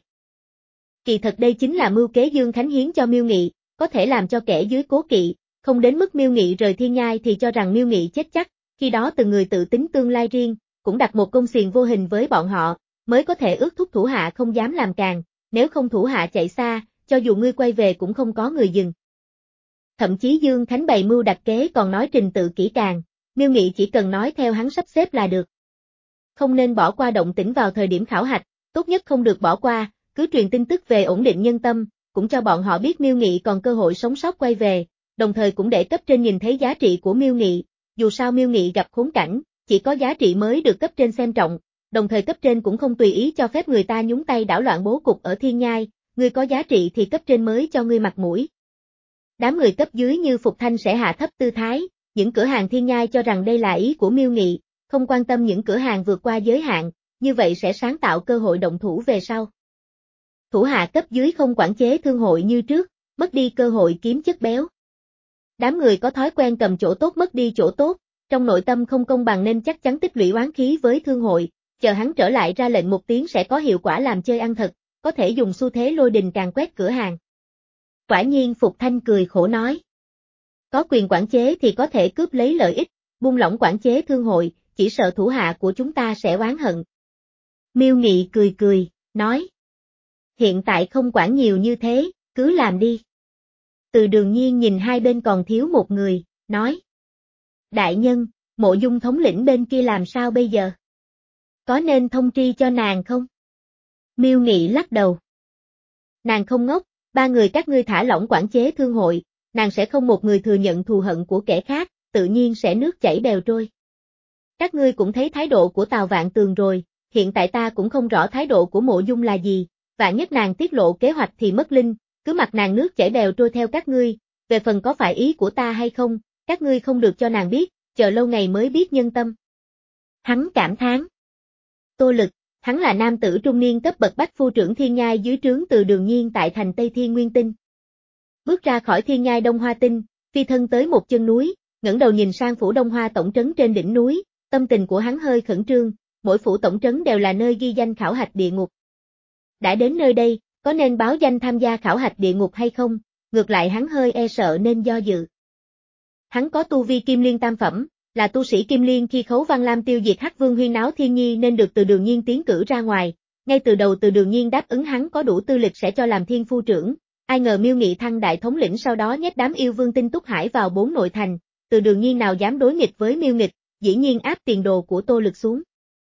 Kỳ thật đây chính là mưu kế Dương Khánh hiến cho Miêu Nghị, có thể làm cho kẻ dưới cố kỵ, không đến mức Miêu Nghị rời thiên nhai thì cho rằng Miêu Nghị chết chắc, khi đó từng người tự tính tương lai riêng, cũng đặt một công xiềng vô hình với bọn họ, mới có thể ước thúc thủ hạ không dám làm càng, nếu không thủ hạ chạy xa, cho dù ngươi quay về cũng không có người dừng. thậm chí Dương Khánh bày mưu đặt kế còn nói trình tự kỹ càng, Miêu Nghị chỉ cần nói theo hắn sắp xếp là được. Không nên bỏ qua động tĩnh vào thời điểm khảo hạch, tốt nhất không được bỏ qua, cứ truyền tin tức về ổn định nhân tâm, cũng cho bọn họ biết Miêu Nghị còn cơ hội sống sót quay về, đồng thời cũng để cấp trên nhìn thấy giá trị của Miêu Nghị, dù sao Miêu Nghị gặp khốn cảnh, chỉ có giá trị mới được cấp trên xem trọng, đồng thời cấp trên cũng không tùy ý cho phép người ta nhúng tay đảo loạn bố cục ở Thiên Nhai, người có giá trị thì cấp trên mới cho ngươi mặt mũi. Đám người cấp dưới như Phục Thanh sẽ hạ thấp tư thái, những cửa hàng Thiên Nhai cho rằng đây là ý của Miêu Nghị, không quan tâm những cửa hàng vượt qua giới hạn, như vậy sẽ sáng tạo cơ hội động thủ về sau. Thủ hạ cấp dưới không quản chế thương hội như trước, mất đi cơ hội kiếm chất béo. Đám người có thói quen cầm chỗ tốt mất đi chỗ tốt, trong nội tâm không công bằng nên chắc chắn tích lũy oán khí với thương hội, chờ hắn trở lại ra lệnh một tiếng sẽ có hiệu quả làm chơi ăn thật, có thể dùng xu thế lôi đình càn quét cửa hàng. Quả nhiên Phục Thanh cười khổ nói. Có quyền quản chế thì có thể cướp lấy lợi ích, buông lỏng quản chế thương hội, chỉ sợ thủ hạ của chúng ta sẽ oán hận. Miêu Nghị cười cười, nói. Hiện tại không quản nhiều như thế, cứ làm đi. Từ Đường Nhiên nhìn hai bên còn thiếu một người, nói. Đại nhân, Mộ Dung thống lĩnh bên kia làm sao bây giờ? Có nên thông tri cho nàng không? Miêu Nghị lắc đầu. Nàng không ngốc, ba người các ngươi thả lỏng quản chế thương hội, nàng sẽ không một người thừa nhận thù hận của kẻ khác, tự nhiên sẽ nước chảy bèo trôi. Các ngươi cũng thấy thái độ của Tào Vạn Tường rồi, hiện tại ta cũng không rõ thái độ của Mộ Dung là gì, vạn nhất nàng tiết lộ kế hoạch thì mất linh, cứ mặc nàng nước chảy bèo trôi theo các ngươi, về phần có phải ý của ta hay không, các ngươi không được cho nàng biết, chờ lâu ngày mới biết nhân tâm. Hắn cảm thán. Tô Lực, hắn là nam tử trung niên cấp bậc bách phu trưởng Thiên Nhai dưới trướng Từ Đường Nhiên tại thành Tây Thiên Nguyên Tinh. Bước ra khỏi Thiên Nhai Đông Hoa Tinh, phi thân tới một chân núi, ngẩng đầu nhìn sang phủ Đông Hoa tổng trấn trên đỉnh núi, tâm tình của hắn hơi khẩn trương, mỗi phủ tổng trấn đều là nơi ghi danh khảo hạch địa ngục. Đã đến nơi đây, có nên báo danh tham gia khảo hạch địa ngục hay không, ngược lại hắn hơi e sợ nên do dự. Hắn có tu vi Kim Liên tam phẩm, là tu sĩ Kim Liên khi Khấu Văn Lam tiêu diệt Hắc Vương huyên náo Thiên Nhi nên được Từ Đường Nhiên tiến cử ra ngoài, ngay từ đầu Từ Đường Nhiên đáp ứng hắn có đủ tư lịch sẽ cho làm thiên phu trưởng, ai ngờ Miêu Nghị thăng đại thống lĩnh sau đó nhét đám yêu vương tinh túc hải vào bốn nội thành, Từ Đường Nhiên nào dám đối nghịch với Miêu Nghịch, dĩ nhiên áp tiền đồ của Tô Lực xuống.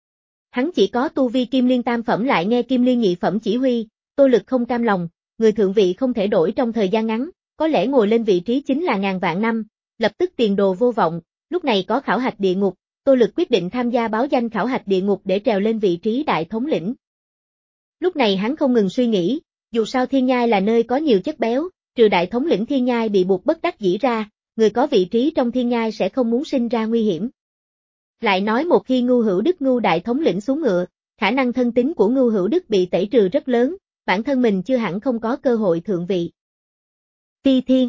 Hắn chỉ có tu vi Kim Liên tam phẩm lại nghe Kim Liên nhị phẩm chỉ huy, Tô Lực không cam lòng, người thượng vị không thể đổi trong thời gian ngắn, có lẽ ngồi lên vị trí chính là ngàn vạn năm, lập tức tiền đồ vô vọng, lúc này có khảo hạch địa ngục, Tô Lực quyết định tham gia báo danh khảo hạch địa ngục để trèo lên vị trí đại thống lĩnh. Lúc này hắn không ngừng suy nghĩ, dù sao Thiên Nhai là nơi có nhiều chất béo, trừ đại thống lĩnh Thiên Nhai bị buộc bất đắc dĩ ra, người có vị trí trong Thiên Nhai sẽ không muốn sinh ra nguy hiểm. Lại nói một khi Ngưu Hữu Đức Ngưu đại thống lĩnh xuống ngựa, khả năng thân tín của Ngưu Hữu Đức bị tẩy trừ rất lớn, bản thân mình chưa hẳn không có cơ hội thượng vị. Ti Thiên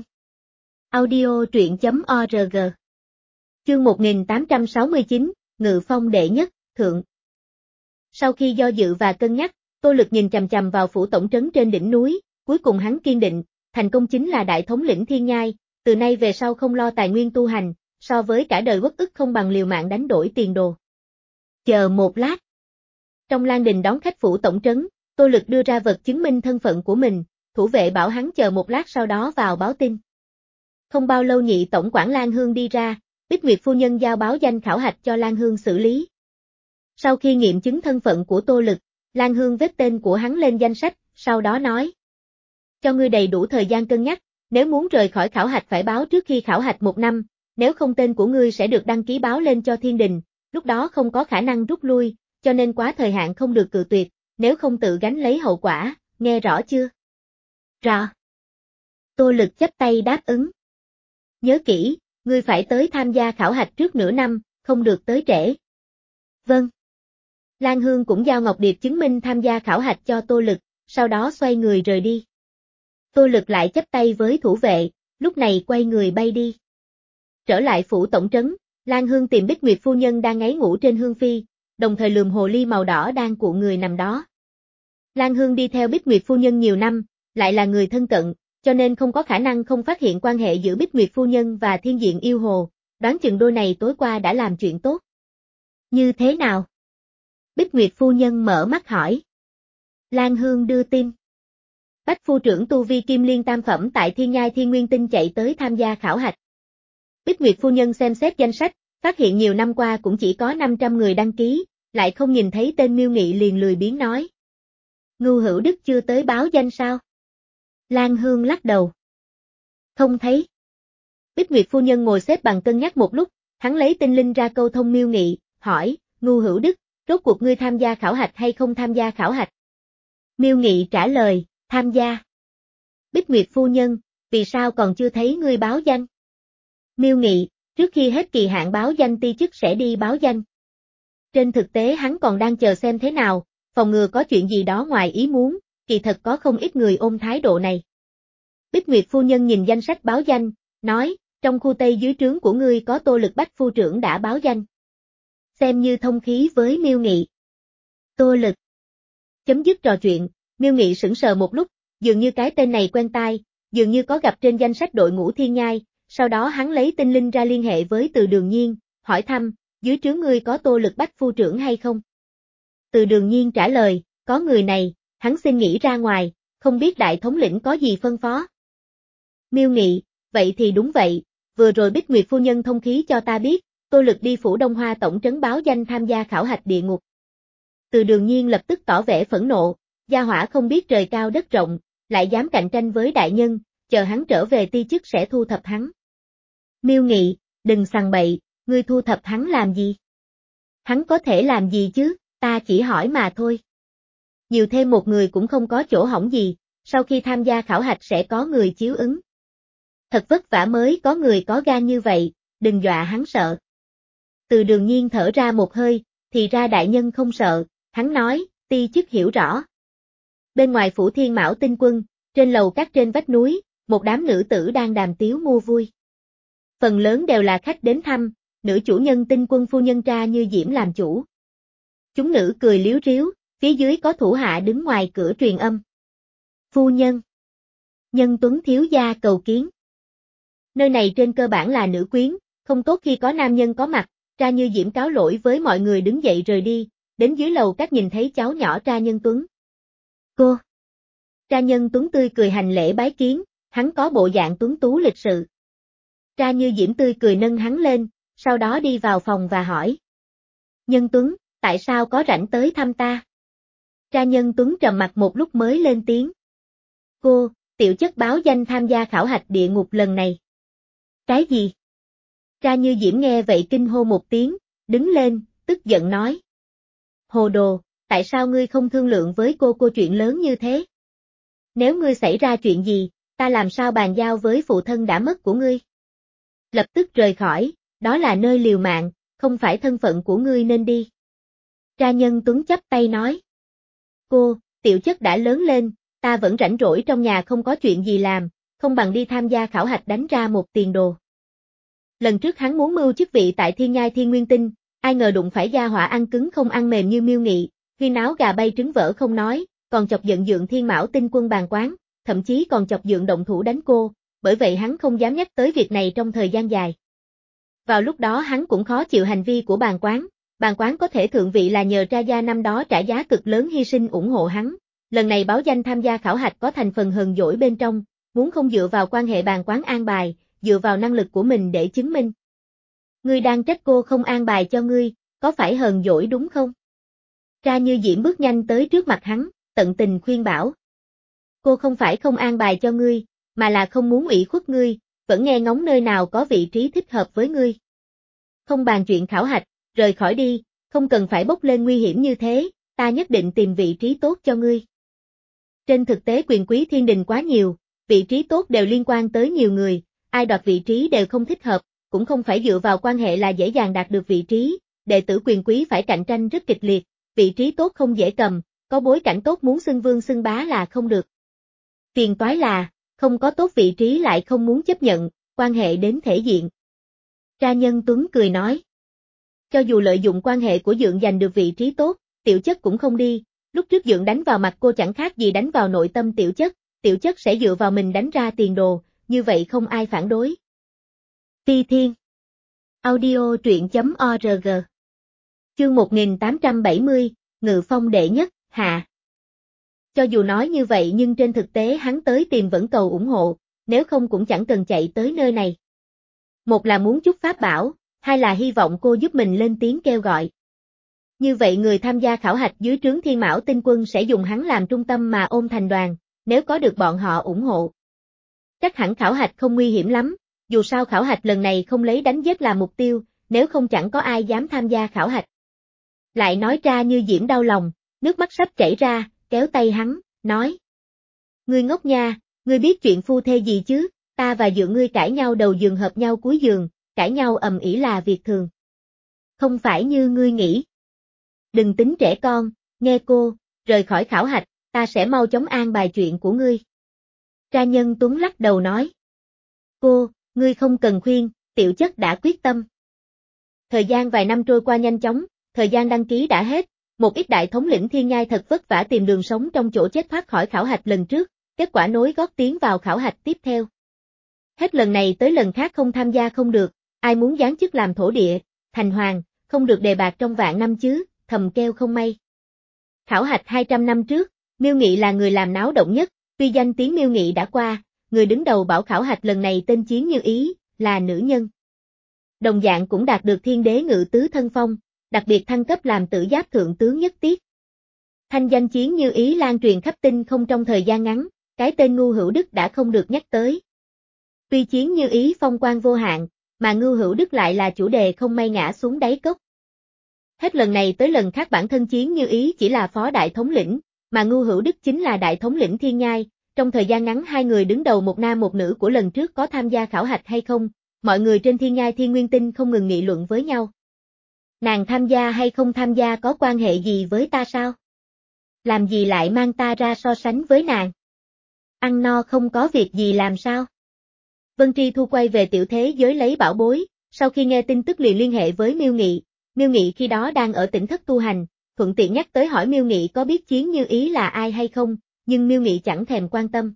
Audio truyện chấm org Chương một nghìn tám trăm sáu mươi chín, Ngự Phong đệ nhất, thượng. Sau khi do dự và cân nhắc, Tô Lực nhìn chằm chằm vào phủ tổng trấn trên đỉnh núi, cuối cùng hắn kiên định, thành công chính là đại thống lĩnh Thiên Nhai, từ nay về sau không lo tài nguyên tu hành, so với cả đời uất ức không bằng liều mạng đánh đổi tiền đồ. Chờ một lát. Trong lan đình đón khách phủ tổng trấn, Tô Lực đưa ra vật chứng minh thân phận của mình, thủ vệ bảo hắn chờ một lát sau đó vào báo tin. Không bao lâu nhị tổng quản Lan Hương đi ra, Bích Nguyệt phu nhân giao báo danh khảo hạch cho Lan Hương xử lý. Sau khi nghiệm chứng thân phận của Tô Lực, Lan Hương vết tên của hắn lên danh sách, sau đó nói. Cho ngươi đầy đủ thời gian cân nhắc, nếu muốn rời khỏi khảo hạch phải báo trước khi khảo hạch một năm, nếu không tên của ngươi sẽ được đăng ký báo lên cho thiên đình, lúc đó không có khả năng rút lui, cho nên quá thời hạn không được cự tuyệt, nếu không tự gánh lấy hậu quả, nghe rõ chưa? Rõ. Tô Lực chắp tay đáp ứng. Nhớ kỹ, ngươi phải tới tham gia khảo hạch trước nửa năm, không được tới trễ. Vâng. Lan Hương cũng giao ngọc điệp chứng minh tham gia khảo hạch cho Tô Lực, sau đó xoay người rời đi. Tô Lực lại chắp tay với thủ vệ, lúc này quay người bay đi. Trở lại phủ tổng trấn, Lan Hương tìm Bích Nguyệt phu nhân đang ngáy ngủ trên hương phi, đồng thời lườm hồ ly màu đỏ đang cuộn người nằm đó. Lan Hương đi theo Bích Nguyệt phu nhân nhiều năm, lại là người thân cận, cho nên không có khả năng không phát hiện quan hệ giữa Bích Nguyệt phu nhân và Thiên Diện yêu hồ, đoán chừng đôi này tối qua đã làm chuyện tốt. Như thế nào? Bích Nguyệt phu nhân mở mắt hỏi. Lan Hương đưa tin. Bách phu trưởng tu vi kim liên tam phẩm tại Thiên Nhai Thiên Nguyên Tinh chạy tới tham gia khảo hạch. Bích Nguyệt phu nhân xem xét danh sách, phát hiện nhiều năm qua cũng chỉ có năm trăm người đăng ký, lại không nhìn thấy tên Miêu Nghị liền lười biếng nói. Ngưu Hữu Đức chưa tới báo danh sao? Lan Hương lắc đầu. Không thấy. Bích Nguyệt phu nhân ngồi xếp bằng cân nhắc một lúc, hắn lấy tinh linh ra câu thông Miêu Nghị, hỏi, Ngưu Hữu Đức, rốt cuộc ngươi tham gia khảo hạch hay không tham gia khảo hạch? Miêu Nghị trả lời, tham gia. Bích Nguyệt phu nhân, vì sao còn chưa thấy ngươi báo danh? Miêu Nghị, trước khi hết kỳ hạn báo danh ti chức sẽ đi báo danh. Trên thực tế hắn còn đang chờ xem thế nào, phòng ngừa có chuyện gì đó ngoài ý muốn, kỳ thật có không ít người ôm thái độ này. Bích Nguyệt phu nhân nhìn danh sách báo danh, nói, trong khu Tây dưới trướng của ngươi có Tô Lực Bách phu trưởng đã báo danh. Xem như thông khí với Miêu Nghị. Tô Lực. Chấm dứt trò chuyện, Miêu Nghị sững sờ một lúc, dường như cái tên này quen tai, dường như có gặp trên danh sách đội ngũ Thiên Nhai, sau đó hắn lấy tinh linh ra liên hệ với Từ Đường Nhiên, hỏi thăm, dưới trướng ngươi có Tô Lực Bách phu trưởng hay không? Từ Đường Nhiên trả lời, có người này, hắn xin nghỉ ra ngoài, không biết đại thống lĩnh có gì phân phó. Miêu Nghị, vậy thì đúng vậy, vừa rồi Bích Nguyệt phu nhân thông khí cho ta biết, Tô Lực đi phủ Đông Hoa tổng trấn báo danh tham gia khảo hạch địa ngục. Từ Đường Nhiên lập tức tỏ vẻ phẫn nộ, gia hỏa không biết trời cao đất rộng, lại dám cạnh tranh với đại nhân, chờ hắn trở về ti chức sẽ thu thập hắn. Miêu Nghị, đừng sằng bậy, ngươi thu thập hắn làm gì? Hắn có thể làm gì chứ, ta chỉ hỏi mà thôi. Nhiều thêm một người cũng không có chỗ hỏng gì, sau khi tham gia khảo hạch sẽ có người chiếu ứng. Thật vất vả mới có người có gan như vậy, đừng dọa hắn sợ. Từ Đường Nhiên thở ra một hơi, thì ra đại nhân không sợ, hắn nói, ti chức hiểu rõ. Bên ngoài phủ Thiên Mão Tinh Quân, trên lầu các trên vách núi, một đám nữ tử đang đàm tiếu mua vui. Phần lớn đều là khách đến thăm, nữ chủ nhân Tinh Quân phu nhân Tra Như Diễm làm chủ. Chúng nữ cười líu ríu, phía dưới có thủ hạ đứng ngoài cửa truyền âm. Phu nhân. Nhân Tuấn thiếu gia cầu kiến. Nơi này trên cơ bản là nữ quyến, không tốt khi có nam nhân có mặt, Tra Như Diễm cáo lỗi với mọi người đứng dậy rời đi, đến dưới lầu các nhìn thấy cháu nhỏ Tra Nhân Tuấn. Cô. Tra Nhân Tuấn tươi cười hành lễ bái kiến, hắn có bộ dạng tuấn tú lịch sự. Tra Như Diễm tươi cười nâng hắn lên, sau đó đi vào phòng và hỏi. Nhân Tuấn, tại sao có rảnh tới thăm ta? Tra Nhân Tuấn trầm mặt một lúc mới lên tiếng. Cô, tiểu chất báo danh tham gia khảo hạch địa ngục lần này. Cái gì? Tra Như Diễm nghe vậy kinh hô một tiếng, đứng lên, tức giận nói. Hồ đồ, tại sao ngươi không thương lượng với cô cô chuyện lớn như thế? Nếu ngươi xảy ra chuyện gì, ta làm sao bàn giao với phụ thân đã mất của ngươi? Lập tức rời khỏi, đó là nơi liều mạng, không phải thân phận của ngươi nên đi. Tra Nhân Tuấn chắp tay nói. Cô, tiểu chất đã lớn lên, ta vẫn rảnh rỗi trong nhà không có chuyện gì làm, không bằng đi tham gia khảo hạch đánh ra một tiền đồ. Lần trước hắn muốn mưu chức vị tại Thiên Nhai Thiên Nguyên Tinh, ai ngờ đụng phải gia hỏa ăn cứng không ăn mềm như Miêu Nghị, huyên náo gà bay trứng vỡ không nói, còn chọc giận Dượng Thiên Mão Tinh Quân bàn quán, thậm chí còn chọc Dượng động thủ đánh cô, bởi vậy hắn không dám nhắc tới việc này trong thời gian dài. Vào lúc đó hắn cũng khó chịu hành vi của bàn quán, bàn quán có thể thượng vị là nhờ Tra gia năm đó trả giá cực lớn hy sinh ủng hộ hắn, lần này báo danh tham gia khảo hạch có thành phần hờn dỗi bên trong, muốn không dựa vào quan hệ bàn quán an bài, dựa vào năng lực của mình để chứng minh. Ngươi đang trách cô không an bài cho ngươi, có phải hờn dỗi đúng không? Tra Như Diễm bước nhanh tới trước mặt hắn, tận tình khuyên bảo. Cô không phải không an bài cho ngươi, mà là không muốn ủy khuất ngươi, vẫn nghe ngóng nơi nào có vị trí thích hợp với ngươi. Không bàn chuyện khảo hạch, rời khỏi đi, không cần phải bốc lên nguy hiểm như thế, ta nhất định tìm vị trí tốt cho ngươi. Trên thực tế quyền quý thiên đình quá nhiều, vị trí tốt đều liên quan tới nhiều người, ai đoạt vị trí đều không thích hợp, cũng không phải dựa vào quan hệ là dễ dàng đạt được vị trí, đệ tử quyền quý phải cạnh tranh rất kịch liệt, vị trí tốt không dễ cầm, có bối cảnh tốt muốn xưng vương xưng bá là không được. Phiền toái là, không có tốt vị trí lại không muốn chấp nhận, quan hệ đến thể diện. Tra Nhân Tuấn cười nói. Cho dù lợi dụng quan hệ của Dượng giành được vị trí tốt, tiểu chất cũng không đi, lúc trước Dượng đánh vào mặt cô chẳng khác gì đánh vào nội tâm tiểu chất, tiểu chất sẽ dựa vào mình đánh ra tiền đồ, như vậy không ai phản đối. Ti Thiên Audio truyện chấm org Chương một nghìn tám trăm bảy mươi, Ngự Phong đệ nhất, hạ Cho dù nói như vậy nhưng trên thực tế hắn tới tìm vẫn cầu ủng hộ, nếu không cũng chẳng cần chạy tới nơi này. Một là muốn chút pháp bảo, hai là hy vọng cô giúp mình lên tiếng kêu gọi. Như vậy người tham gia khảo hạch dưới trướng Thiên Mão Tinh Quân sẽ dùng hắn làm trung tâm mà ôm thành đoàn, nếu có được bọn họ ủng hộ. Chắc hẳn khảo hạch không nguy hiểm lắm, dù sao khảo hạch lần này không lấy đánh giết làm mục tiêu, nếu không chẳng có ai dám tham gia khảo hạch. Lại nói ra như Diễm đau lòng, nước mắt sắp chảy ra, kéo tay hắn, nói. Ngươi ngốc nha, ngươi biết chuyện phu thê gì chứ, ta và Dượng ngươi cãi nhau đầu giường hợp nhau cuối giường, cãi nhau ầm ĩ là việc thường. Không phải như ngươi nghĩ. Đừng tính trẻ con, nghe cô, rời khỏi khảo hạch, ta sẽ mau chóng an bài chuyện của ngươi. Tra Nhân Tuấn lắc đầu nói. Cô, ngươi không cần khuyên, tiểu chất đã quyết tâm. Thời gian vài năm trôi qua nhanh chóng, thời gian đăng ký đã hết, một ít đại thống lĩnh thiên nhai thật vất vả tìm đường sống trong chỗ chết thoát khỏi khảo hạch lần trước, kết quả nối gót tiến vào khảo hạch tiếp theo. Hết lần này tới lần khác không tham gia không được, ai muốn giáng chức làm thổ địa, thành hoàng, không được đề bạt trong vạn năm chứ, thầm kêu không may. Khảo hạch hai trăm năm trước, Miêu Nghị là người làm náo động nhất, tuy danh tiếng Miêu Nghị đã qua, người đứng đầu bảo khảo hạch lần này tên Chiến Như Ý, là nữ nhân. Đồng dạng cũng đạt được thiên đế ngự tứ thân phong, đặc biệt thăng cấp làm tử giáp thượng tướng nhất tiết. Thanh danh Chiến Như Ý lan truyền khắp tinh không trong thời gian ngắn, cái tên Ngưu Hữu Đức đã không được nhắc tới. Tuy Chiến Như Ý phong quan vô hạn, mà Ngưu Hữu Đức lại là chủ đề không may ngã xuống đáy cốc. Hết lần này tới lần khác bản thân Chiến Như Ý chỉ là phó đại thống lĩnh, mà Ngưu Hữu Đức chính là đại thống lĩnh thiên nhai, trong thời gian ngắn hai người đứng đầu một nam một nữ của lần trước có tham gia khảo hạch hay không, mọi người trên thiên nhai Thiên Nguyên Tinh không ngừng nghị luận với nhau. Nàng tham gia hay không tham gia có quan hệ gì với ta sao? Làm gì lại mang ta ra so sánh với nàng? Ăn no không có việc gì làm sao? Vân Tri Thu quay về tiểu thế giới lấy bảo bối, sau khi nghe tin tức liền liên hệ với Miêu Nghị, Miêu Nghị khi đó đang ở tỉnh thất tu hành, thuận tiện nhắc tới hỏi Miêu Nghị có biết Chiến Như Ý là ai hay không, nhưng Miêu Nghị chẳng thèm quan tâm.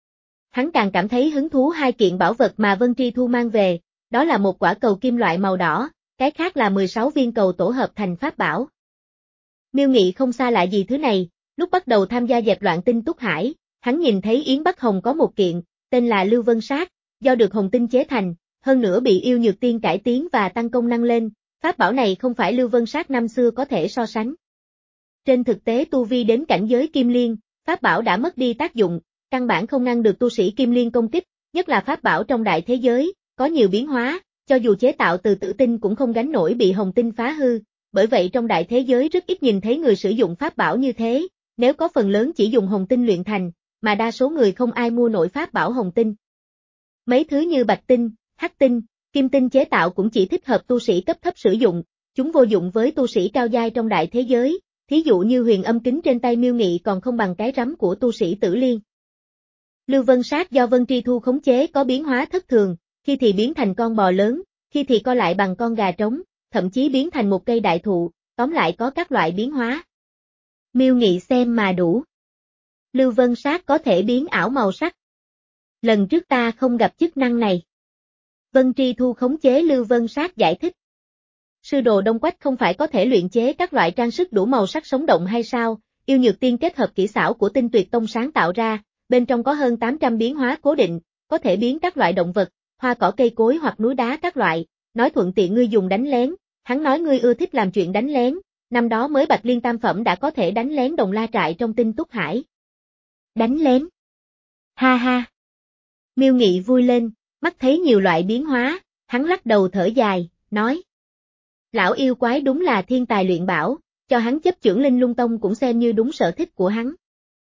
Hắn càng cảm thấy hứng thú hai kiện bảo vật mà Vân Tri Thu mang về, đó là một quả cầu kim loại màu đỏ, cái khác là mười sáu viên cầu tổ hợp thành pháp bảo. Miêu Nghị không xa lạ gì thứ này, lúc bắt đầu tham gia dẹp loạn tinh Túc Hải, hắn nhìn thấy Yến Bắc Hồng có một kiện, tên là Lưu Vân Sát, do được hồng tinh chế thành, hơn nữa bị yêu nhược tiên cải tiến và tăng công năng lên, pháp bảo này không phải Lưu Vân Sát năm xưa có thể so sánh. Trên thực tế tu vi đến cảnh giới Kim Liên, pháp bảo đã mất đi tác dụng, căn bản không ngăn được tu sĩ Kim Liên công kích, nhất là pháp bảo trong đại thế giới, có nhiều biến hóa, cho dù chế tạo từ tử tinh cũng không gánh nổi bị hồng tinh phá hư, bởi vậy trong đại thế giới rất ít nhìn thấy người sử dụng pháp bảo như thế, nếu có phần lớn chỉ dùng hồng tinh luyện thành, mà đa số người không ai mua nổi pháp bảo hồng tinh. Mấy thứ như bạch tinh, hắc tinh, kim tinh chế tạo cũng chỉ thích hợp tu sĩ cấp thấp sử dụng, chúng vô dụng với tu sĩ cao giai trong đại thế giới, thí dụ như huyền âm kính trên tay Miêu Nghị còn không bằng cái rắm của tu sĩ Tử Liên. Lưu Vân Sát do Vân Tri Thu khống chế có biến hóa thất thường, khi thì biến thành con bò lớn, khi thì co lại bằng con gà trống, thậm chí biến thành một cây đại thụ, tóm lại có các loại biến hóa. Miêu Nghị xem mà đủ. Lưu Vân Sát có thể biến ảo màu sắc. Lần trước ta không gặp chức năng này. Vân Tri Thu khống chế Lưu Vân Sát giải thích. Sư đồ Đông Quách không phải có thể luyện chế các loại trang sức đủ màu sắc sống động hay sao, yêu nhược tiên kết hợp kỹ xảo của Tinh Tuyệt Tông sáng tạo ra, bên trong có hơn tám trăm biến hóa cố định, có thể biến các loại động vật, hoa cỏ cây cối hoặc núi đá các loại, nói thuận tiện ngươi dùng đánh lén, hắn nói ngươi ưa thích làm chuyện đánh lén, năm đó mới Bạch Liên Tam Phẩm đã có thể đánh lén Đồng La Trại trong Tinh Túc Hải. Đánh lén? Ha ha! Miêu Nghị vui lên, mắt thấy nhiều loại biến hóa, hắn lắc đầu thở dài, nói. Lão yêu quái đúng là thiên tài luyện bảo, cho hắn chấp chưởng Linh Lung Tông cũng xem như đúng sở thích của hắn.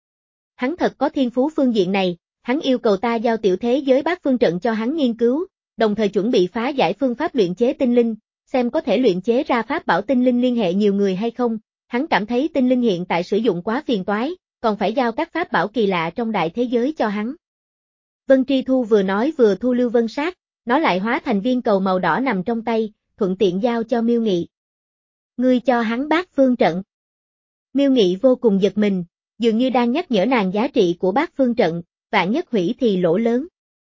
Hắn thật có thiên phú phương diện này, hắn yêu cầu ta giao tiểu thế giới bát phương trận cho hắn nghiên cứu, đồng thời chuẩn bị phá giải phương pháp luyện chế tinh linh, xem có thể luyện chế ra pháp bảo tinh linh liên hệ nhiều người hay không, hắn cảm thấy tinh linh hiện tại sử dụng quá phiền toái, còn phải giao các pháp bảo kỳ lạ trong đại thế giới cho hắn. Vân Tri Thu vừa nói vừa thu Lưu Vân Sát, nó lại hóa thành viên cầu màu đỏ nằm trong tay, thuận tiện giao cho Miêu Nghị. Ngươi cho hắn bát phương trận. Miêu Nghị vô cùng giật mình, dường như đang nhắc nhở nàng giá trị của bát phương trận, vạn nhất hủy thì lỗ lớn.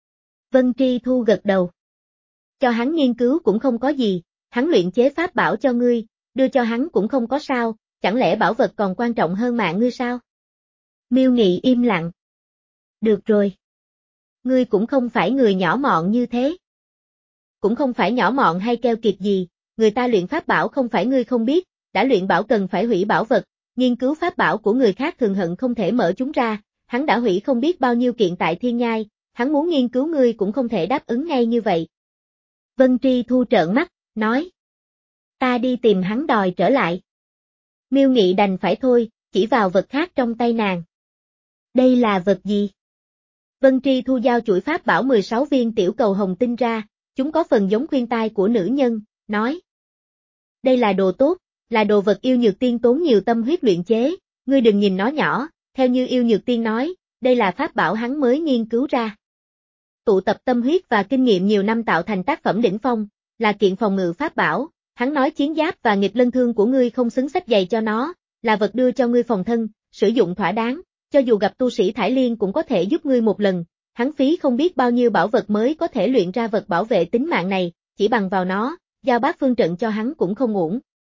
Vân Tri Thu gật đầu. Cho hắn nghiên cứu cũng không có gì, hắn luyện chế pháp bảo cho ngươi, đưa cho hắn cũng không có sao, chẳng lẽ bảo vật còn quan trọng hơn mạng ngươi sao? Miêu Nghị im lặng. Được rồi. Ngươi cũng không phải người nhỏ mọn như thế. Cũng không phải nhỏ mọn hay keo kiệt gì, người ta luyện pháp bảo không phải ngươi không biết, đã luyện bảo cần phải hủy bảo vật, nghiên cứu pháp bảo của người khác thường hận không thể mở chúng ra, hắn đã hủy không biết bao nhiêu kiện tại Thiên Nhai, hắn muốn nghiên cứu ngươi cũng không thể đáp ứng ngay như vậy. Vân Tri Thu trợn mắt, nói. Ta đi tìm hắn đòi trở lại. Miêu Nghị đành phải thôi, chỉ vào vật khác trong tay nàng. Đây là vật gì? Vân Tri Thu giao chuỗi pháp bảo mười sáu viên tiểu cầu hồng tinh ra, chúng có phần giống khuyên tai của nữ nhân, nói. Đây là đồ tốt, là đồ vật Yêu Nhược Tiên tốn nhiều tâm huyết luyện chế, ngươi đừng nhìn nó nhỏ, theo như Yêu Nhược Tiên nói, đây là pháp bảo hắn mới nghiên cứu ra. Tụ tập tâm huyết và kinh nghiệm nhiều năm tạo thành tác phẩm đỉnh phong, là kiện phòng ngự pháp bảo, hắn nói chiến giáp và nghịch lân thương của ngươi không xứng xách giày cho nó, là vật đưa cho ngươi phòng thân, sử dụng thỏa đáng, cho dù gặp tu sĩ Thải Liên cũng có thể giúp ngươi một lần, hắn phí không biết bao nhiêu bảo vật mới có thể luyện ra vật bảo vệ tính mạng này, chỉ bằng vào nó, giao bát phương trận cho hắn cũng không uổng.